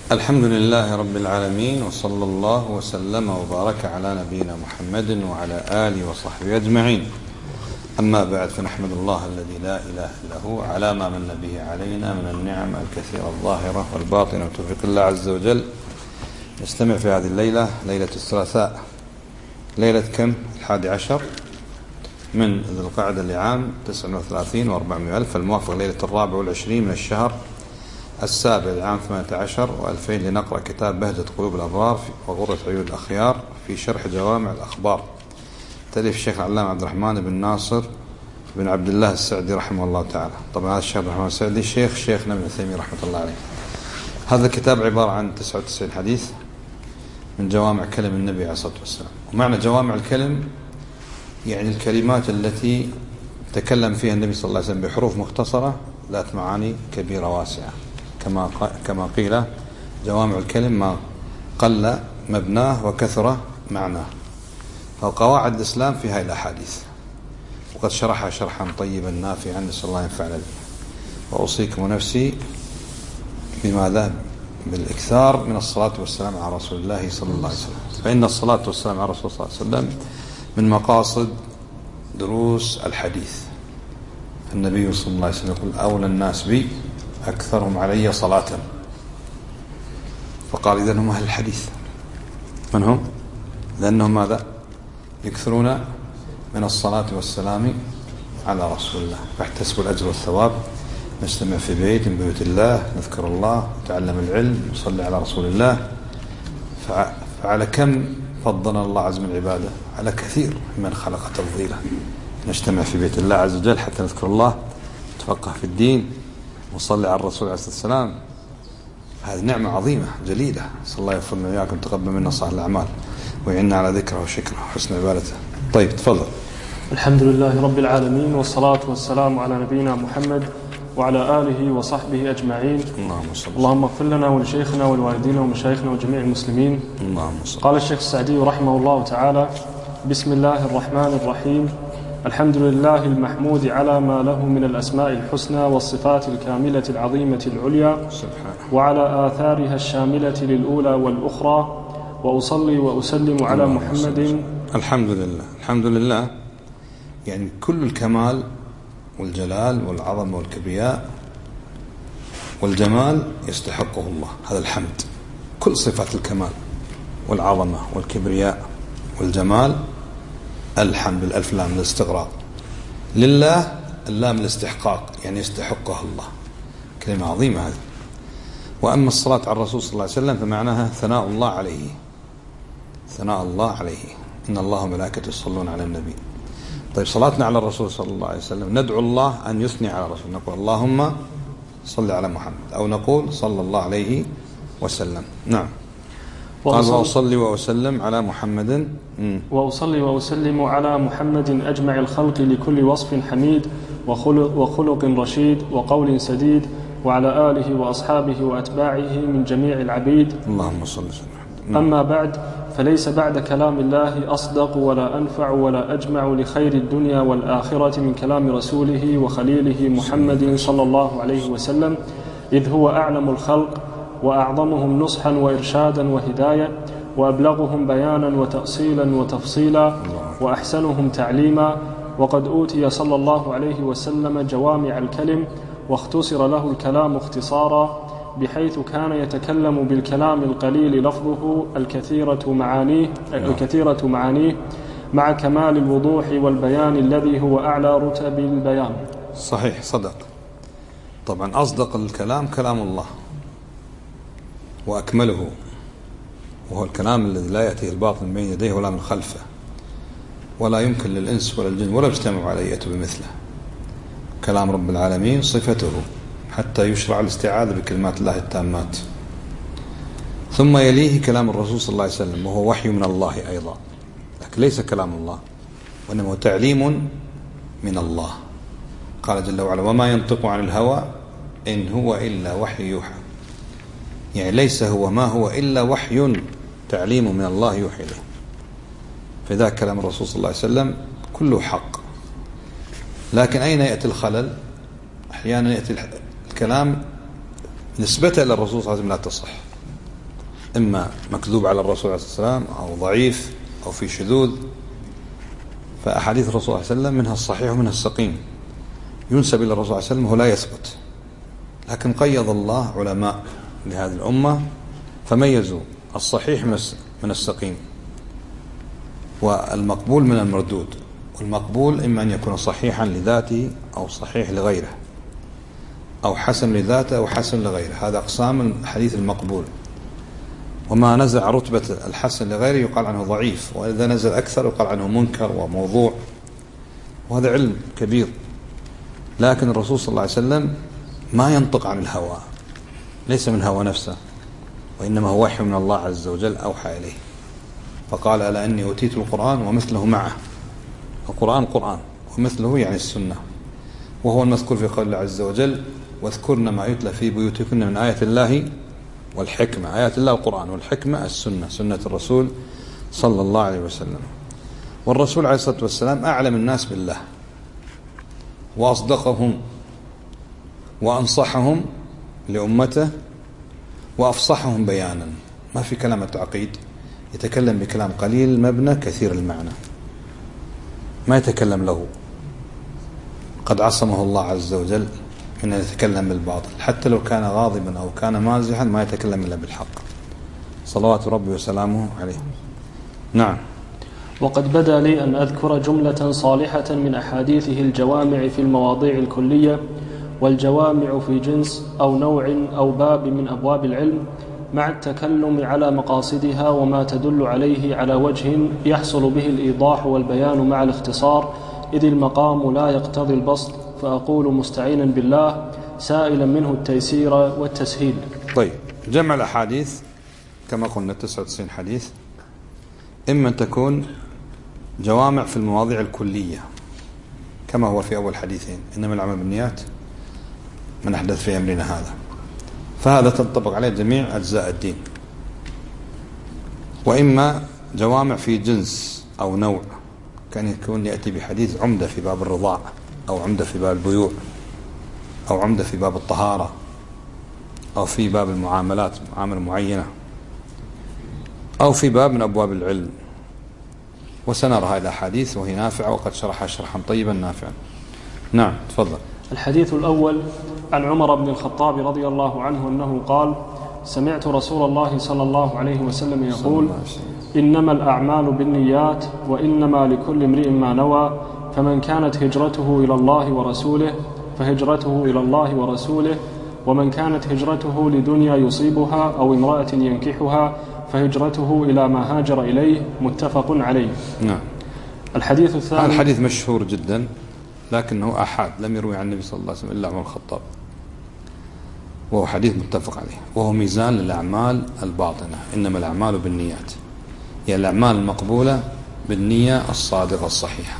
الحمد لله رب العالمين، وصلى الله وسلم وبارك على نبينا محمد وعلى آله وصحبه أجمعين. أما بعد، فنحمد الله الذي لا إله إلا هو على ما من به علينا من النعم الكثيرة الظاهرة والباطنة وتوفيق الله عز وجل. نستمع في هذه الليلة، ليلة الثلاثاء، ليلة كم؟ 11 من ذي القعدة لعام 39 و400 ألف، الموافق ليلة 24 من الشهر السابع لعام 18 و2000، لنقرأ كتاب بهجة قلوب الأبرار وغرة عيون الأخيار في شرح جوامع الأخبار، تأليف الشيخ العلامة عبد الرحمن بن ناصر بن عبد الله السعدي رحمه الله تعالى. طبعا هذا الشيخ عبد الرحمن السعدي شيخنا ابن تيمية رحمة الله عليه. هذا الكتاب عبارة عن 99 حديث من جوامع كلم النبي عليه الصلاة والسلام. ومعنى جوامع الكلم يعني الكلمات التي تكلم فيها النبي صلى الله عليه وسلم بحروف مختصرة ذات معاني كبيرة واسعة، كما قيل جوامع الكلم ما قل مبناه وكثر معناه. فقواعد الإسلام في هذه الأحاديث، وقد شرحها شرحا طيبا نافعا، نسأل الله ينفعنا به. وأوصيكم ونفسي بماذا؟ بالإكثار من الصلاة والسلام على رسول الله صلى الله عليه وسلم، فإن الصلاة والسلام على رسول الله صلى الله عليه وسلم من مقاصد دروس الحديث. النبي صلى الله عليه وسلم يقول: أولى الناس بي أكثرهم علي صلاة. فقال: إذن هم أهل الحديث. من هم؟ لأنهم ماذا؟ يكثرون من الصلاة والسلام على رسول الله، فاحتسبوا الأجر والثواب. نجتمع في بيت من بيوت الله، نذكر الله، نتعلم العلم، نصلي على رسول الله. فعلى كم فضلنا الله عز من عباده؟ على كثير من خلق تفضيلا. نجتمع في بيت الله عز وجل حتى نذكر الله، نتفقه في الدين، ونصلي على الرسول عليه الصلاة والسلام. هذه نعمة عظيمة جليلة، صلى الله يغفرنا وإياكم، تقبل منا صالح الأعمال، ويعنا على ذكره وشكره وحسن عبادته. طيب تفضل. الحمد لله رب العالمين، والصلاة والسلام على نبينا محمد وعلى آله وصحبه أجمعين. اللهم اغفر لنا ولشيخنا ولوالدينا ومشايخنا وجميع المسلمين. قال الشيخ السعدي رحمه الله تعالى: بسم الله الرحمن الرحيم. الحمد لله المحمود على ما له من الأسماء الحسنى والصفات الكاملة العظيمة العليا، وعلى آثارها الشاملة للأولى والأخرى، وأصلي وأسلم على محمد. الحمد لله. الحمد لله يعني كل الكمال والجلال والعظمة والكبرياء والجمال يستحقه الله، هذا الحمد. كل صفات الكمال والعظمة والكبرياء والجمال، الحمد بالألف لام الاستغراق، لله اللام الاستحقاق، يعني يستحقها الله. كلمة عظيمة هذه. وأما الصلاة على الرسول صلى الله عليه وسلم فمعناها ثناء الله عليه، ثناء الله عليه. إن الله وملائكته يصلون على النبي. طيب صلاتنا على الرسول صلى الله عليه وسلم، ندعو الله أن يثني على الرسول، نقول اللهم صل على محمد، أو نقول صلى الله عليه وسلم. نعم. قال: وأصلي وأسلم على محمد. وأصلي وأسلم على محمد أجمع الخلق لكل وصف حميد وخلق رشيد وقول سديد، وعلى آله وأصحابه وأتباعه من جميع العبيد. اللهم صل وسلم. أما بعد، فليس بعد كلام الله أصدق ولا أنفع ولا أجمع لخير الدنيا والآخرة من كلام رسوله وخليله محمد صلى الله عليه وسلم، إذ هو أعلم الخلق وأعظمهم نصحا وإرشادا وهداية، وأبلغهم بيانا وتأصيلا وتفصيلا، وأحسنهم تعليما. وقد أوتي صلى الله عليه وسلم جوامع الكلم، واختصر له الكلام اختصارا، بحيث كان يتكلم بالكلام القليل لفظه الكثيرة معانيه مع كمال الوضوح والبيان الذي هو أعلى رتب البيان. صحيح، صدق. طبعا أصدق الكلام كلام الله وأكمله، وهو الكلام الذي لا يأتيه الباطل من بين يديه ولا من خلفه، ولا يمكن للإنس ولا الجن ولا يجتمع على يأتوا بمثله. كلام رب العالمين صفته، حتى يشرع الاستعاذة بكلمات الله التامات. ثم يليه كلام الرسول صلى الله عليه وسلم، وهو وحي من الله أيضا، لكن ليس كلام الله، وإنما هو تعليم من الله. قال جل وعلا: وما ينطق عن الهوى إن هو إلا وحي يوحى. يعني ليس هو ما هو إلا وحي، تعليم من الله يوحي له. فذا كلام الرسول صلى الله عليه وسلم كله حق. لكن أين يأتي الخلل؟ أحيانا يأتي الكلام نسبته إلى الرسول صلى الله عليه وسلم لا تصح، إما مكذوب على الرسول عليه الصلاة والسلام أو ضعيف أو في شذوذ. فأحاديث الرسول صلى الله عليه وسلم منها الصحيح ومنها السقيم ينسب إلى الرسول صلى الله عليه وسلم وهو لا يثبت، لكن قيض الله علماء لهذه الأمة فميزوا الصحيح من السقيم، والمقبول من المردود. والمقبول إما أن يكون صحيحا لذاته أو صحيح لغيره، أو حسن لذاته أو حسن لغيره. هذا أقسام الحديث المقبول. وما نزع رتبة الحسن لغيره يقال عنه ضعيف، وإذا نزل أكثر يقال عنه منكر وموضوع، وهذا علم كبير. لكن الرسول صلى الله عليه وسلم ما ينطق عن الهوى، ليس من هوى نفسه، وإنما هو وحي من الله عز وجل أوحى إليه. فقال ألا إني أوتيت القرآن ومثله معه. القرآن قرآن ومثله يعني السنة، وهو المذكور في قول الله عز وجل واذكرن ما يتلى في بيوتكن من آيات الله والحكمة. آيات الله القرآن، والحكمة السنة، سنة الرسول صلى الله عليه وسلم. والرسول عليه الصلاة والسلام أعلم الناس بالله وأصدقهم وأنصحهم لأمته وأفصحهم بيانا. ما في كلام التعقيد، يتكلم بكلام قليل المبنى كثير المعنى، ما يتكلم له. قد عصمه الله عز وجل من أن يتكلم بالباطل، حتى لو كان غاضبا أو كان مازحا ما يتكلم إلا بالحق، صلوات ربي وسلامه عليه. نعم. وقد بدا لي أن أذكر جملة صالحة من أحاديثه الجوامع في المواضيع الكلية، والجوامع في جنس أو نوع أو باب من أبواب العلم، مع التكلم على مقاصدها وما تدل عليه على وجه يحصل به الإيضاح والبيان مع الاختصار، إذ المقام لا يقتضي البسط، فأقول مستعينا بالله سائلا منه التيسير والتسهيل. طيب، جمع الأحاديث كما قلنا 99 حديث، إما أن تكون جوامع في المواضيع الكلية كما هو في أول حديثين إنما الأعمال بالنيات من أحدث في أمرنا هذا، فهذا تنطبق عليه جميع أجزاء الدين. وإما جوامع في جنس أو نوع، كان يكون يأتي بحديث عمدة في باب الرضاع، أو عمدة في باب البيوع، أو عمدة في باب الطهارة، أو في باب المعاملات معاملة معينة، أو في باب من أبواب العلم. وسنرى هذه الأحاديث وهي نافعة، وقد شرحها شرحا طيبا نافعا. نعم، تفضل. الحديث الأول عن عمر بن الخطاب رضي الله عنه أنه قال: سمعت رسول الله صلى الله عليه وسلم يقول: إنما الأعمال بالنيات وإنما لكل امرئ ما نوى، فمن كانت هجرته إلى الله ورسوله فهجرته إلى الله ورسوله، ومن كانت هجرته لدنيا يصيبها أو امرأة ينكحها فهجرته إلى ما هاجر إليه. متفق عليه. نعم. الحديث الثاني. الحديث مشهور جدا، لكنه أحاد، لم يروي عن النبي صلى الله عليه وسلم إلا عمر الخطاب، وهو حديث متفق عليه، وهو ميزان للأعمال الباطنة. إنما الأعمال بالنيات، يعني الأعمال المقبولة بالنية الصادقة الصحيحة.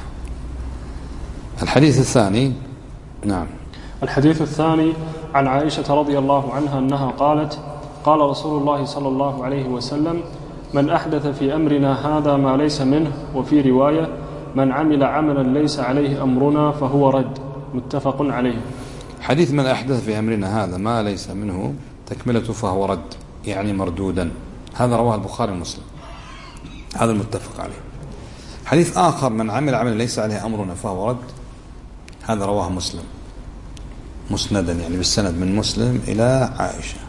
الحديث الثاني. نعم. الحديث الثاني عن عائشة رضي الله عنها أنها قالت: قال رسول الله صلى الله عليه وسلم: من أحدث في أمرنا هذا ما ليس منه، وفي رواية: من عمل عملا ليس عليه أمرنا فهو رد. متفق عليه. حديث من أحدث في أمرنا هذا ما ليس منه تكملته فهو رد، يعني مردودا. هذا رواه البخاري ومسلم، هذا المتفق عليه. حديث آخر: من عمل عملا ليس عليه أمرنا فهو رد، هذا رواه مسلم مسندا، يعني بالسند من مسلم إلى عائشة،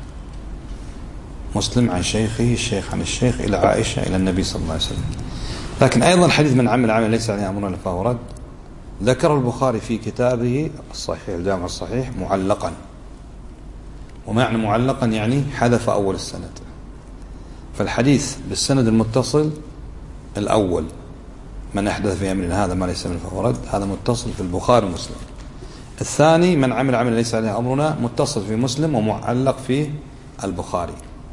مسلم عن شيخه، الشيخ عن الشيخ إلى عائشة إلى النبي صلى الله عليه وسلم. لكن أيضا حديث من عمل عملا ليس عليه أمرنا فهو رد ذكر البخاري في كتابه الصحيح الجامع الصحيح معلقا. ومعنى معلقا يعني حذف أول السند. فالحديث بالسند المتصل الأول: من أحدث في أمرنا هذا ما ليس منه فهو رد، هذا متصل في البخاري ومسلم. الثاني: من عمل عملا ليس عليه أمرنا، متصل في مسلم ومعلق في البخاري.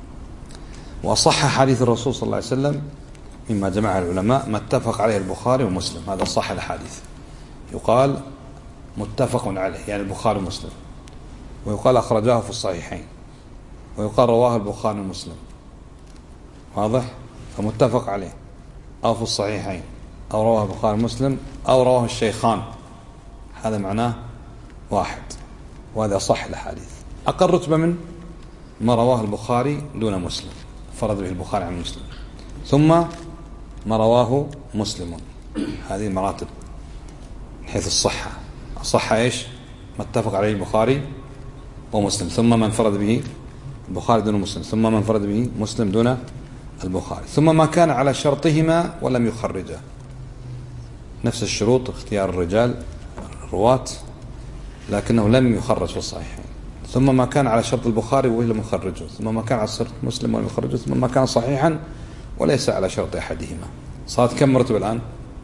وأصح حديث الرسول صلى الله عليه وسلم مما جمع العلماء ما اتفق عليه البخاري ومسلم، هذا صح الحديث. يقال متفق عليه يعني البخاري ومسلم، ويقال أخرجاه في الصحيحين، ويقال رواه البخاري ومسلم. واضح؟ فمتفق عليه أو في الصحيحين أو رواه البخاري ومسلم أو رواه الشيخان، هذا معناه واحد، وهذا صح الحديث. أقل رتبة من ما رواه البخاري دون مسلم، فرد به البخاري عن مسلم، ثم ما رواه مسلم. هذه المراتب من حيث الصحة. الصحة إيش؟ ما اتفق عليه البخاري ومسلم، ثم من فرد به البخاري دون مسلم، ثم من فرد به مسلم دون البخاري، ثم ما كان على شرطهما ولم يخرجه. نفس الشروط اختيار الرجال الرواة لكنه لم يخرج في الصحيحين، ثم ما كان على شرط البخاري ولم يخرجه، ثم ما كان على شرط مسلم ولم يخرجه، ثم ما كان صحيحا وليس على شرط أحدهما. صارت كم مرتبة الآن؟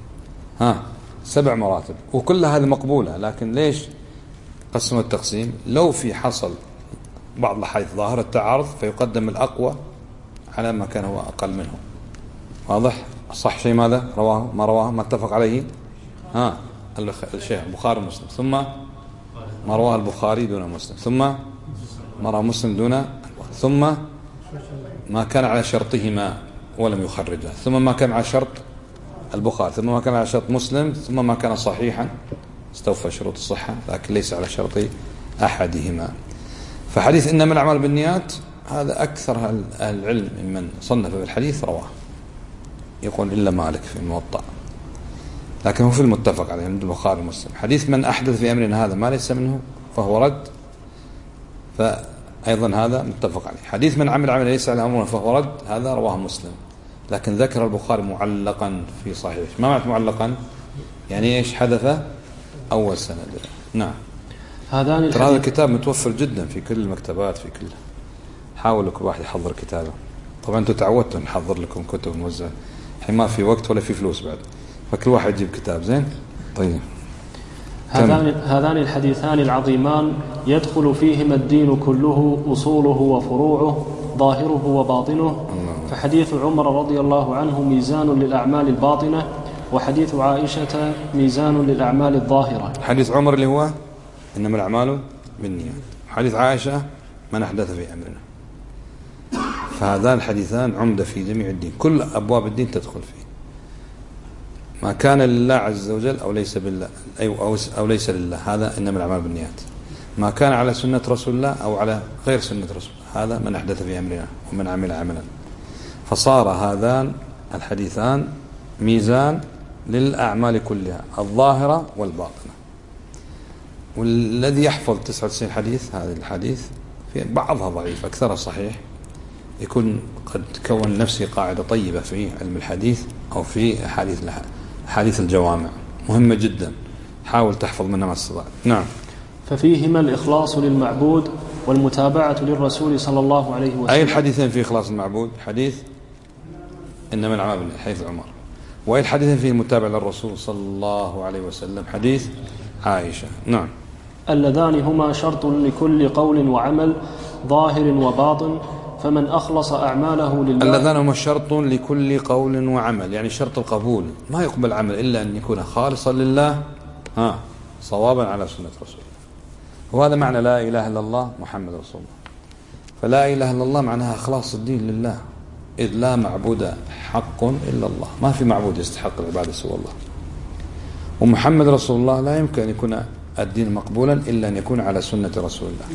7 مراتب، وكل هذه مقبولة. لكن ليش قسم التقسيم؟ لو في حصل بعض الأحاديث ظاهر التعارض فيقدم الأقوى على ما كان هو أقل منه. واضح؟ الصح شيء ماذا؟ رواه ما اتفق عليه الشيخ البخاري ومسلم، ثم ما رواه البخاري دون مسلم، ثم ما رواه مسلم دون، ثم ما كان على شرطهما ولم يخرجه، ثم ما كان على شرط البخاري، ثم ما كان على شرط مسلم، ثم ما كان صحيحا استوفى شروط الصحة لكن ليس على شرط أحدهما. فحديث إنما الأعمال بالنيات هذا أكثر أهل العلم ممن صنف بالحديث رواه، يقول إلا مالك في الموطأ، لكن هو في المتفق عليه عند البخاري ومسلم. حديث من أحدث في أمرنا هذا ما ليس منه فهو رد، فأيضا هذا متفق عليه. حديث من عمل عمل ليس على أمرنا فهو رد، هذا رواه مسلم، لكن ذكر البخاري معلقا في صحيح. ما معنى معلقا؟ يعني إيش؟ حدث أول سند. نعم. هذا الكتاب متوفر جدا في كل المكتبات، في كل، حاولوا كل واحد يحضر كتابه. طبعا أنتم تعودتوا نحضر لكم كتب موزعة، الحين ما في وقت ولا في فلوس بعد، فكل واحد يجيب كتاب. زين. طيب. هذان الحديثان العظيمان يدخل فيهما الدين كله، أصوله وفروعه، ظاهره وباطنه. فحديث عمر رضي الله عنه ميزان للأعمال الباطنة، وحديث عائشة ميزان للأعمال الظاهرة. حديث عمر اللي هو إنما الأعمال بالنيات، حديث عائشة من أحدث في أمرنا. فهذان الحديثان عمدة في جميع الدين، كل أبواب الدين تدخل فيه. ما كان لله عز وجل أو ليس بالله أو ليس لله، هذا إنما الأعمال بالنيات. ما كان على سنة رسول الله أو على غير سنة رسول الله، هذا من أحدث في أمرنا ومن عمل عملا. فصار هذان الحديثان ميزان للأعمال كلها الظاهرة والباطنة. والذي يحفظ 99 حديث، هذه الحديث في بعضها ضعيف أكثرها صحيح، يكون قد كون نفسه قاعدة طيبة في علم الحديث أو في حديث الجوامع، مهمة جدا، حاول تحفظ منها ما استطعت. نعم. ففيهما الإخلاص للمعبود والمتابعة للرسول صلى الله عليه وسلم. أي الحديثين في إخلاص المعبود؟ حديث إنما الأعمال بالنيات حديث عمر، وأي الحديثين فيه المتابعة للرسول صلى الله عليه وسلم؟ حديث عائشة. نعم. اللذان هما شرط لكل قول وعمل ظاهر وباطن، فمن أخلص أعماله لله. اللذان هما شرط لكل قول وعمل، يعني شرط القبول، ما يقبل عمل إلا أن يكون خالصا لله صوابا على سنة رسول الله. وهذا معنى لا إله إلا الله محمد رسول الله. فلا إله إلا الله معناها إخلاص الدين لله، إذ لا معبود حق إلا الله، ما في معبود يستحق العبادة سوى الله. ومحمد رسول الله لا يمكن أن يكون الدين مقبولا إلا أن يكون على سنة رسول الله.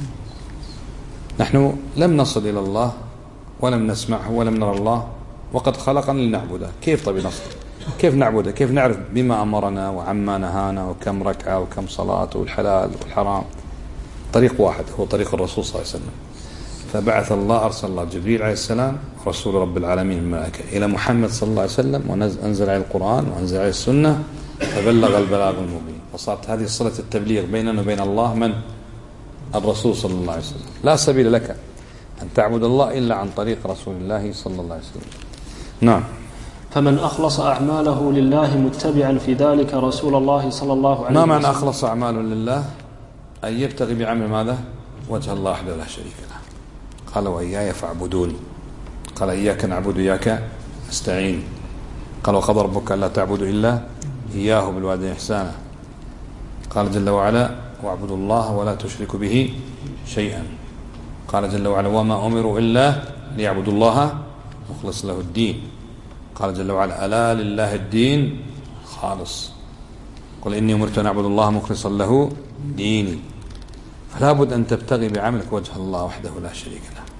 نحن لم نصل إلى الله ولم نسمعه ولم نرى الله وقد خلقنا لنعبده. كيف طيب نصل؟ كيف نعبده؟ كيف نعرف بما أمرنا وعما نهانا وكم ركعة وكم صلاة والحلال والحرام؟ طريق واحد هو طريق الرسول صلى الله عليه وسلم. فبعث الله، أرسل الله جبريل عليه السلام رسول رب العالمين الملائكة إلى محمد صلى الله عليه وسلم، وأنزل عليه القرآن وأنزل عليه السنة، فبلغ البلاغ المبين. وصارت هذه صلة التبليغ بيننا وبين الله من؟ الرسول صلى الله عليه وسلم. لا سبيل لك أن تعبد الله إلا عن طريق رسول الله صلى الله عليه وسلم. نعم. فمن أخلص أعماله لله متبعا في ذلك رسول الله صلى الله عليه وسلم. ما معنى أخلص أعماله لله؟ أن يبتغي بعمل ماذا؟ وجه الله وحده لا شريك له. قال وإياي فاعبدون، قال إياك نعبد إياك نستعين، قال وقضى ربك ألا تعبدوا إلا إياه بالوالدين إحسانا، قال جل وعلا واعبدوا الله ولا تشركوا به شيئا، قال جل وعلا وما أمروا إلا ليعبدوا الله مخلص له الدين، قال جل وعلا ألا لله الدين خالص، قل إني أمرت أن أعبد الله مخلصا له ديني. فلا بد أن تبتغي بعملك وجه الله وحده لا شريك له.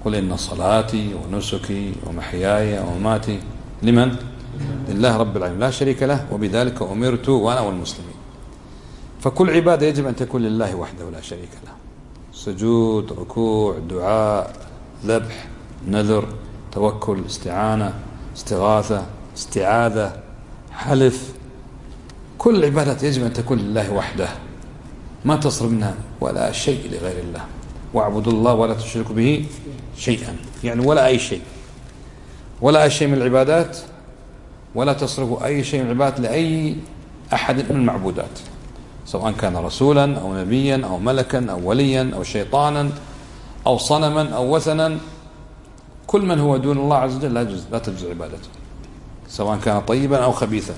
قل إن صلاتي ونسكي ومحياي ومماتي لمن؟ لله رب العالمين لا شريك له وبذلك أمرت وأنا والمسلمين. فكل عبادة يجب أن تكون لله وحده لا شريك له، سجود، ركوع، دعاء، ذبح، نذر، توكل، استعانة، استغاثة، استعاذة، حلف، كل العبادات يجب أن تكون لله وحده، ما تصرف منها ولا شيء لغير الله. واعبدوا الله ولا تشركوا به شيئا، يعني ولا أي شيء، ولا أي شيء من العبادات، ولا تصرفوا أي شيء من العبادات لأي أحد من المعبودات، سواء كان رسولا أو نبيا أو ملكا أو وليا أو شيطانا أو صنما أو وثنا. كل من هو دون الله عز وجل لا تجوز عبادته، سواء كان طيبا أو خبيثا،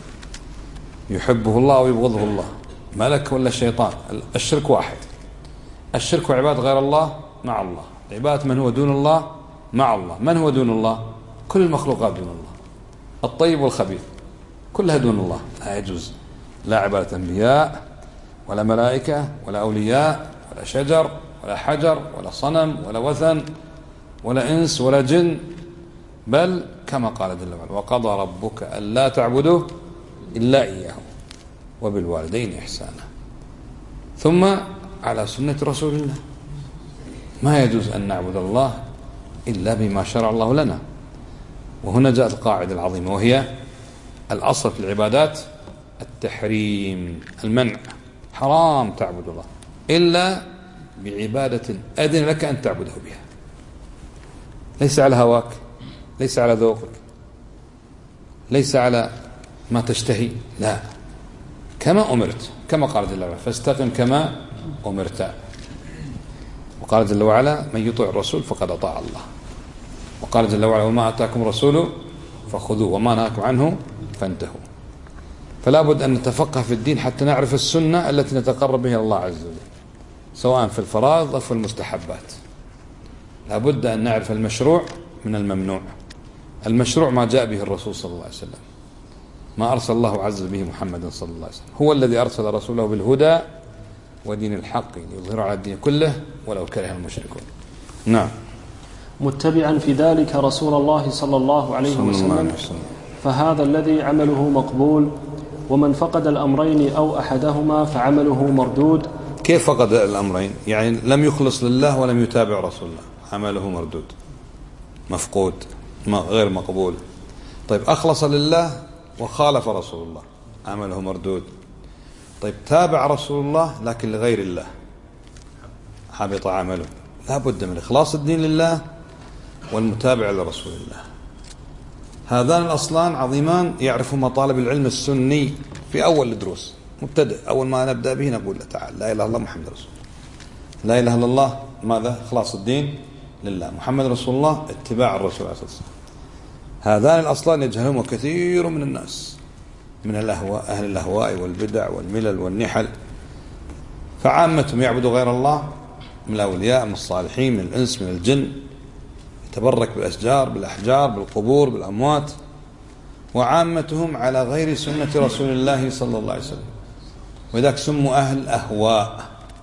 يحبه الله أو يبغضه الله، ملك ولا شيطان. الشرك واحد، الشرك وعبادة غير الله مع الله، عبادة من هو دون الله مع الله. من هو دون الله؟ كل المخلوقات دون الله، الطيب والخبيث كلها دون الله، لا يجوز لا عبادة أنبياء ولا ملائكة ولا أولياء ولا شجر ولا حجر ولا صنم ولا وثن ولا إنس ولا جن، بل كما قال جل وعلا وقضى ربك ألا تعبدوا إلا إياه وبالوالدين إحسانا. ثم على سنة رسول الله، ما يجوز أن نعبد الله إلا بما شرع الله لنا. وهنا جاءت القاعدة العظيمة، وهي الأصل في العبادات التحريم، المنع، حرام تعبد الله إلا بعبادة أذن لك أن تعبده بها، ليس على هواك، ليس على ذوقك، ليس على ما تشتهي، لا، كما أمرت، كما قال جل وعلا فاستقم كما أمرت. وقال جل وعلا من يطيع الرسول فقد أطاع الله. وقال جل وعلا وما أتاكم الرسول فخذوه وما نهاكم عنه فانتهوا. فلا بد أن نتفقه في الدين حتى نعرف السنة التي نتقرب بها الله عز وجل، سواء في الفرائض أو في المستحبات. لا بد أن نعرف المشروع من الممنوع. المشروع ما جاء به الرسول صلى الله عليه وسلم، ما أرسل الله عز وجل به محمد صلى الله عليه وسلم، هو الذي أرسل رسوله بالهدى ودين الحق ليظهره على الدين كله ولو كره المشركون. نعم. متبعا في ذلك رسول الله صلى الله عليه وسلم، فهذا الذي عمله مقبول، ومن فقد الأمرين أو أحدهما فعمله مردود. كيف فقد الأمرين؟ يعني لم يخلص لله ولم يتابع رسول الله، عمله مردود، مفقود، غير مقبول. طيب أخلص لله وخالف رسول الله، عمله مردود. طيب تابع رسول الله لكن لغير الله، حبط عمله. لا بد من إخلاص الدين لله والمتابع لرسول الله. هذان الأصلان عظيمان يعرفهما طالب العلم السني في أول الدروس، مبتدئ، أول ما نبدأ به نقول له تعال لا إله إلا الله محمد رسول الله. لا إله إلا الله ماذا؟ إخلاص الدين لله، محمد رسول الله اتباع الرسول عليه الصلاة والسلام. هذان الأصلان يجهلهما كثير من الناس من الأهواء، أهل الأهواء والبدع والملل والنحل. فعامتهم يعبدوا غير الله من الأولياء، من الصالحين، من الإنس، من الجن، يتبرك بالأشجار، بالأحجار، بالقبور، بالأموات. وعامتهم على غير سنة رسول الله صلى الله عليه وسلم، وذاك سموا أهل أهواء.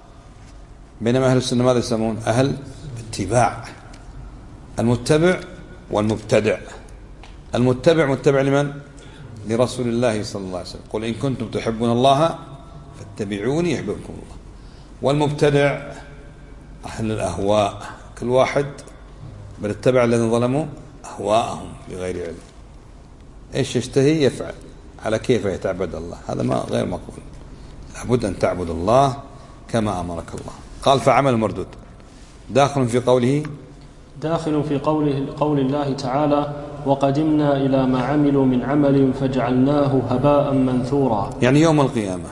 بينما أهل السنة ماذا يسمون؟ أهل اتباع. المتبع والمبتدع. المتبع متبع لمن؟ لرسول الله صلى الله عليه وسلم، قل إن كنتم تحبون الله فاتبعوني يحببكم الله. والمبتدع أهل الأهواء، كل واحد بل اتبع الذين ظلموا أهواءهم بغير علم، إيش يشتهي يفعل على كيف يتعبد الله. هذا ما غير مقبول، لابد أن تعبد الله كما أمرك الله. قال فعمل مردود داخل في قوله، داخل في قول الله تعالى وقدمنا إلى ما عملوا من عمل فجعلناه هباء منثورا. يعني يوم القيامة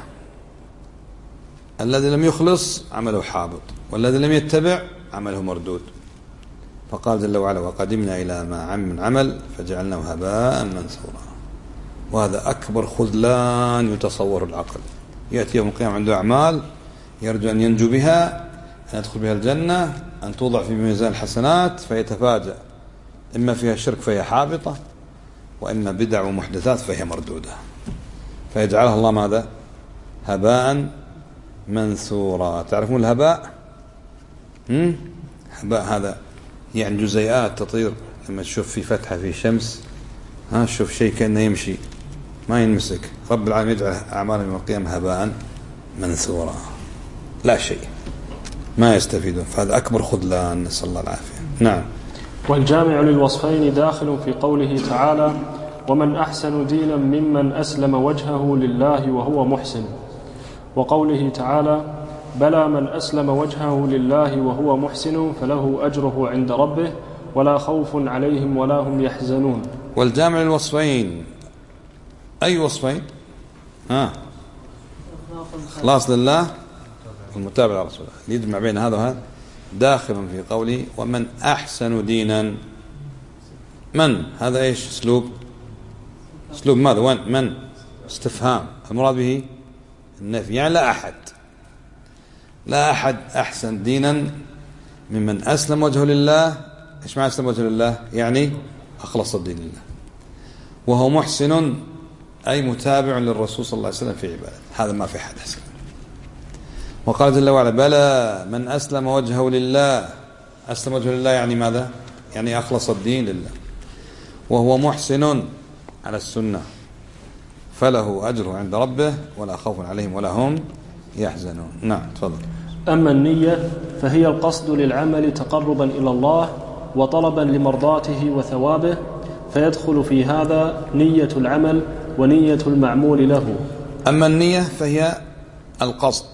الذي لم يخلص عمله حابط، والذي لم يتبع عمله مردود. فقال جل وعلا وقدمنا إلى ما عمل من عمل فجعلناه هباء منثورا. وهذا أكبر خذلان يتصور العقل. يأتي يوم القيامة عنده أعمال يرجو أن ينجو بها، أن يدخل بها الجنة، أن توضع في ميزان الحسنات، فيتفاجأ إما فيها شرك فهي حابطة، وإما بدع ومحدثات فهي مردودة، فيجعلها الله ماذا؟ هباء منثورا. تعرفون الهباء؟ هباء هذا يعني جزيئات تطير لما تشوف في فتحة في شمس، شوف شيء كأنه يمشي ما ينمسك. رب العالمين يجعل أعمالهم يوم القيامة هباء منثورا، لا شيء، ما يستفيدون. فهذا أكبر خذلان، نسأل الله العافية. نعم. والجامع للوصفين داخل في قوله تعالى: ومن أحسن دينا ممن أسلم وجهه لله وهو محسن، وقوله تعالى: بلى من أسلم وجهه لله وهو محسن فله أجره عند ربه ولا خوف عليهم ولا هم يحزنون. والجامع للوصفين، أي وصفين؟ إخلاص لله والمتابعة لرسوله، يجمع بين هذا وهذا، داخل في قوله ومن أحسن دينا. من هذا إيش؟ أسلوب ماذا؟ وين؟ من؟ استفهام، المراد به النفي، يعني لا أحد أحسن دينا ممن أسلم وجهه لله. إيش معنى أسلم وجهه لله؟ يعني أخلص الدين لله، وهو محسن أي متابع للرسول صلى الله عليه وسلم في عبادته. هذا ما في حد أحسن. وقال جل وعلا: بلى من أسلم وجهه لله. أسلم وجهه لله يعني ماذا؟ يعني أخلص الدين لله، وهو محسن على السنة فله أجره عند ربه ولا خوف عليهم ولا هم يحزنون. نعم، تفضل. أما النية فهي القصد للعمل تقربا إلى الله وطلبا لمرضاته وثوابه، فيدخل في هذا نية العمل ونية المعمول له. أما النية فهي القصد.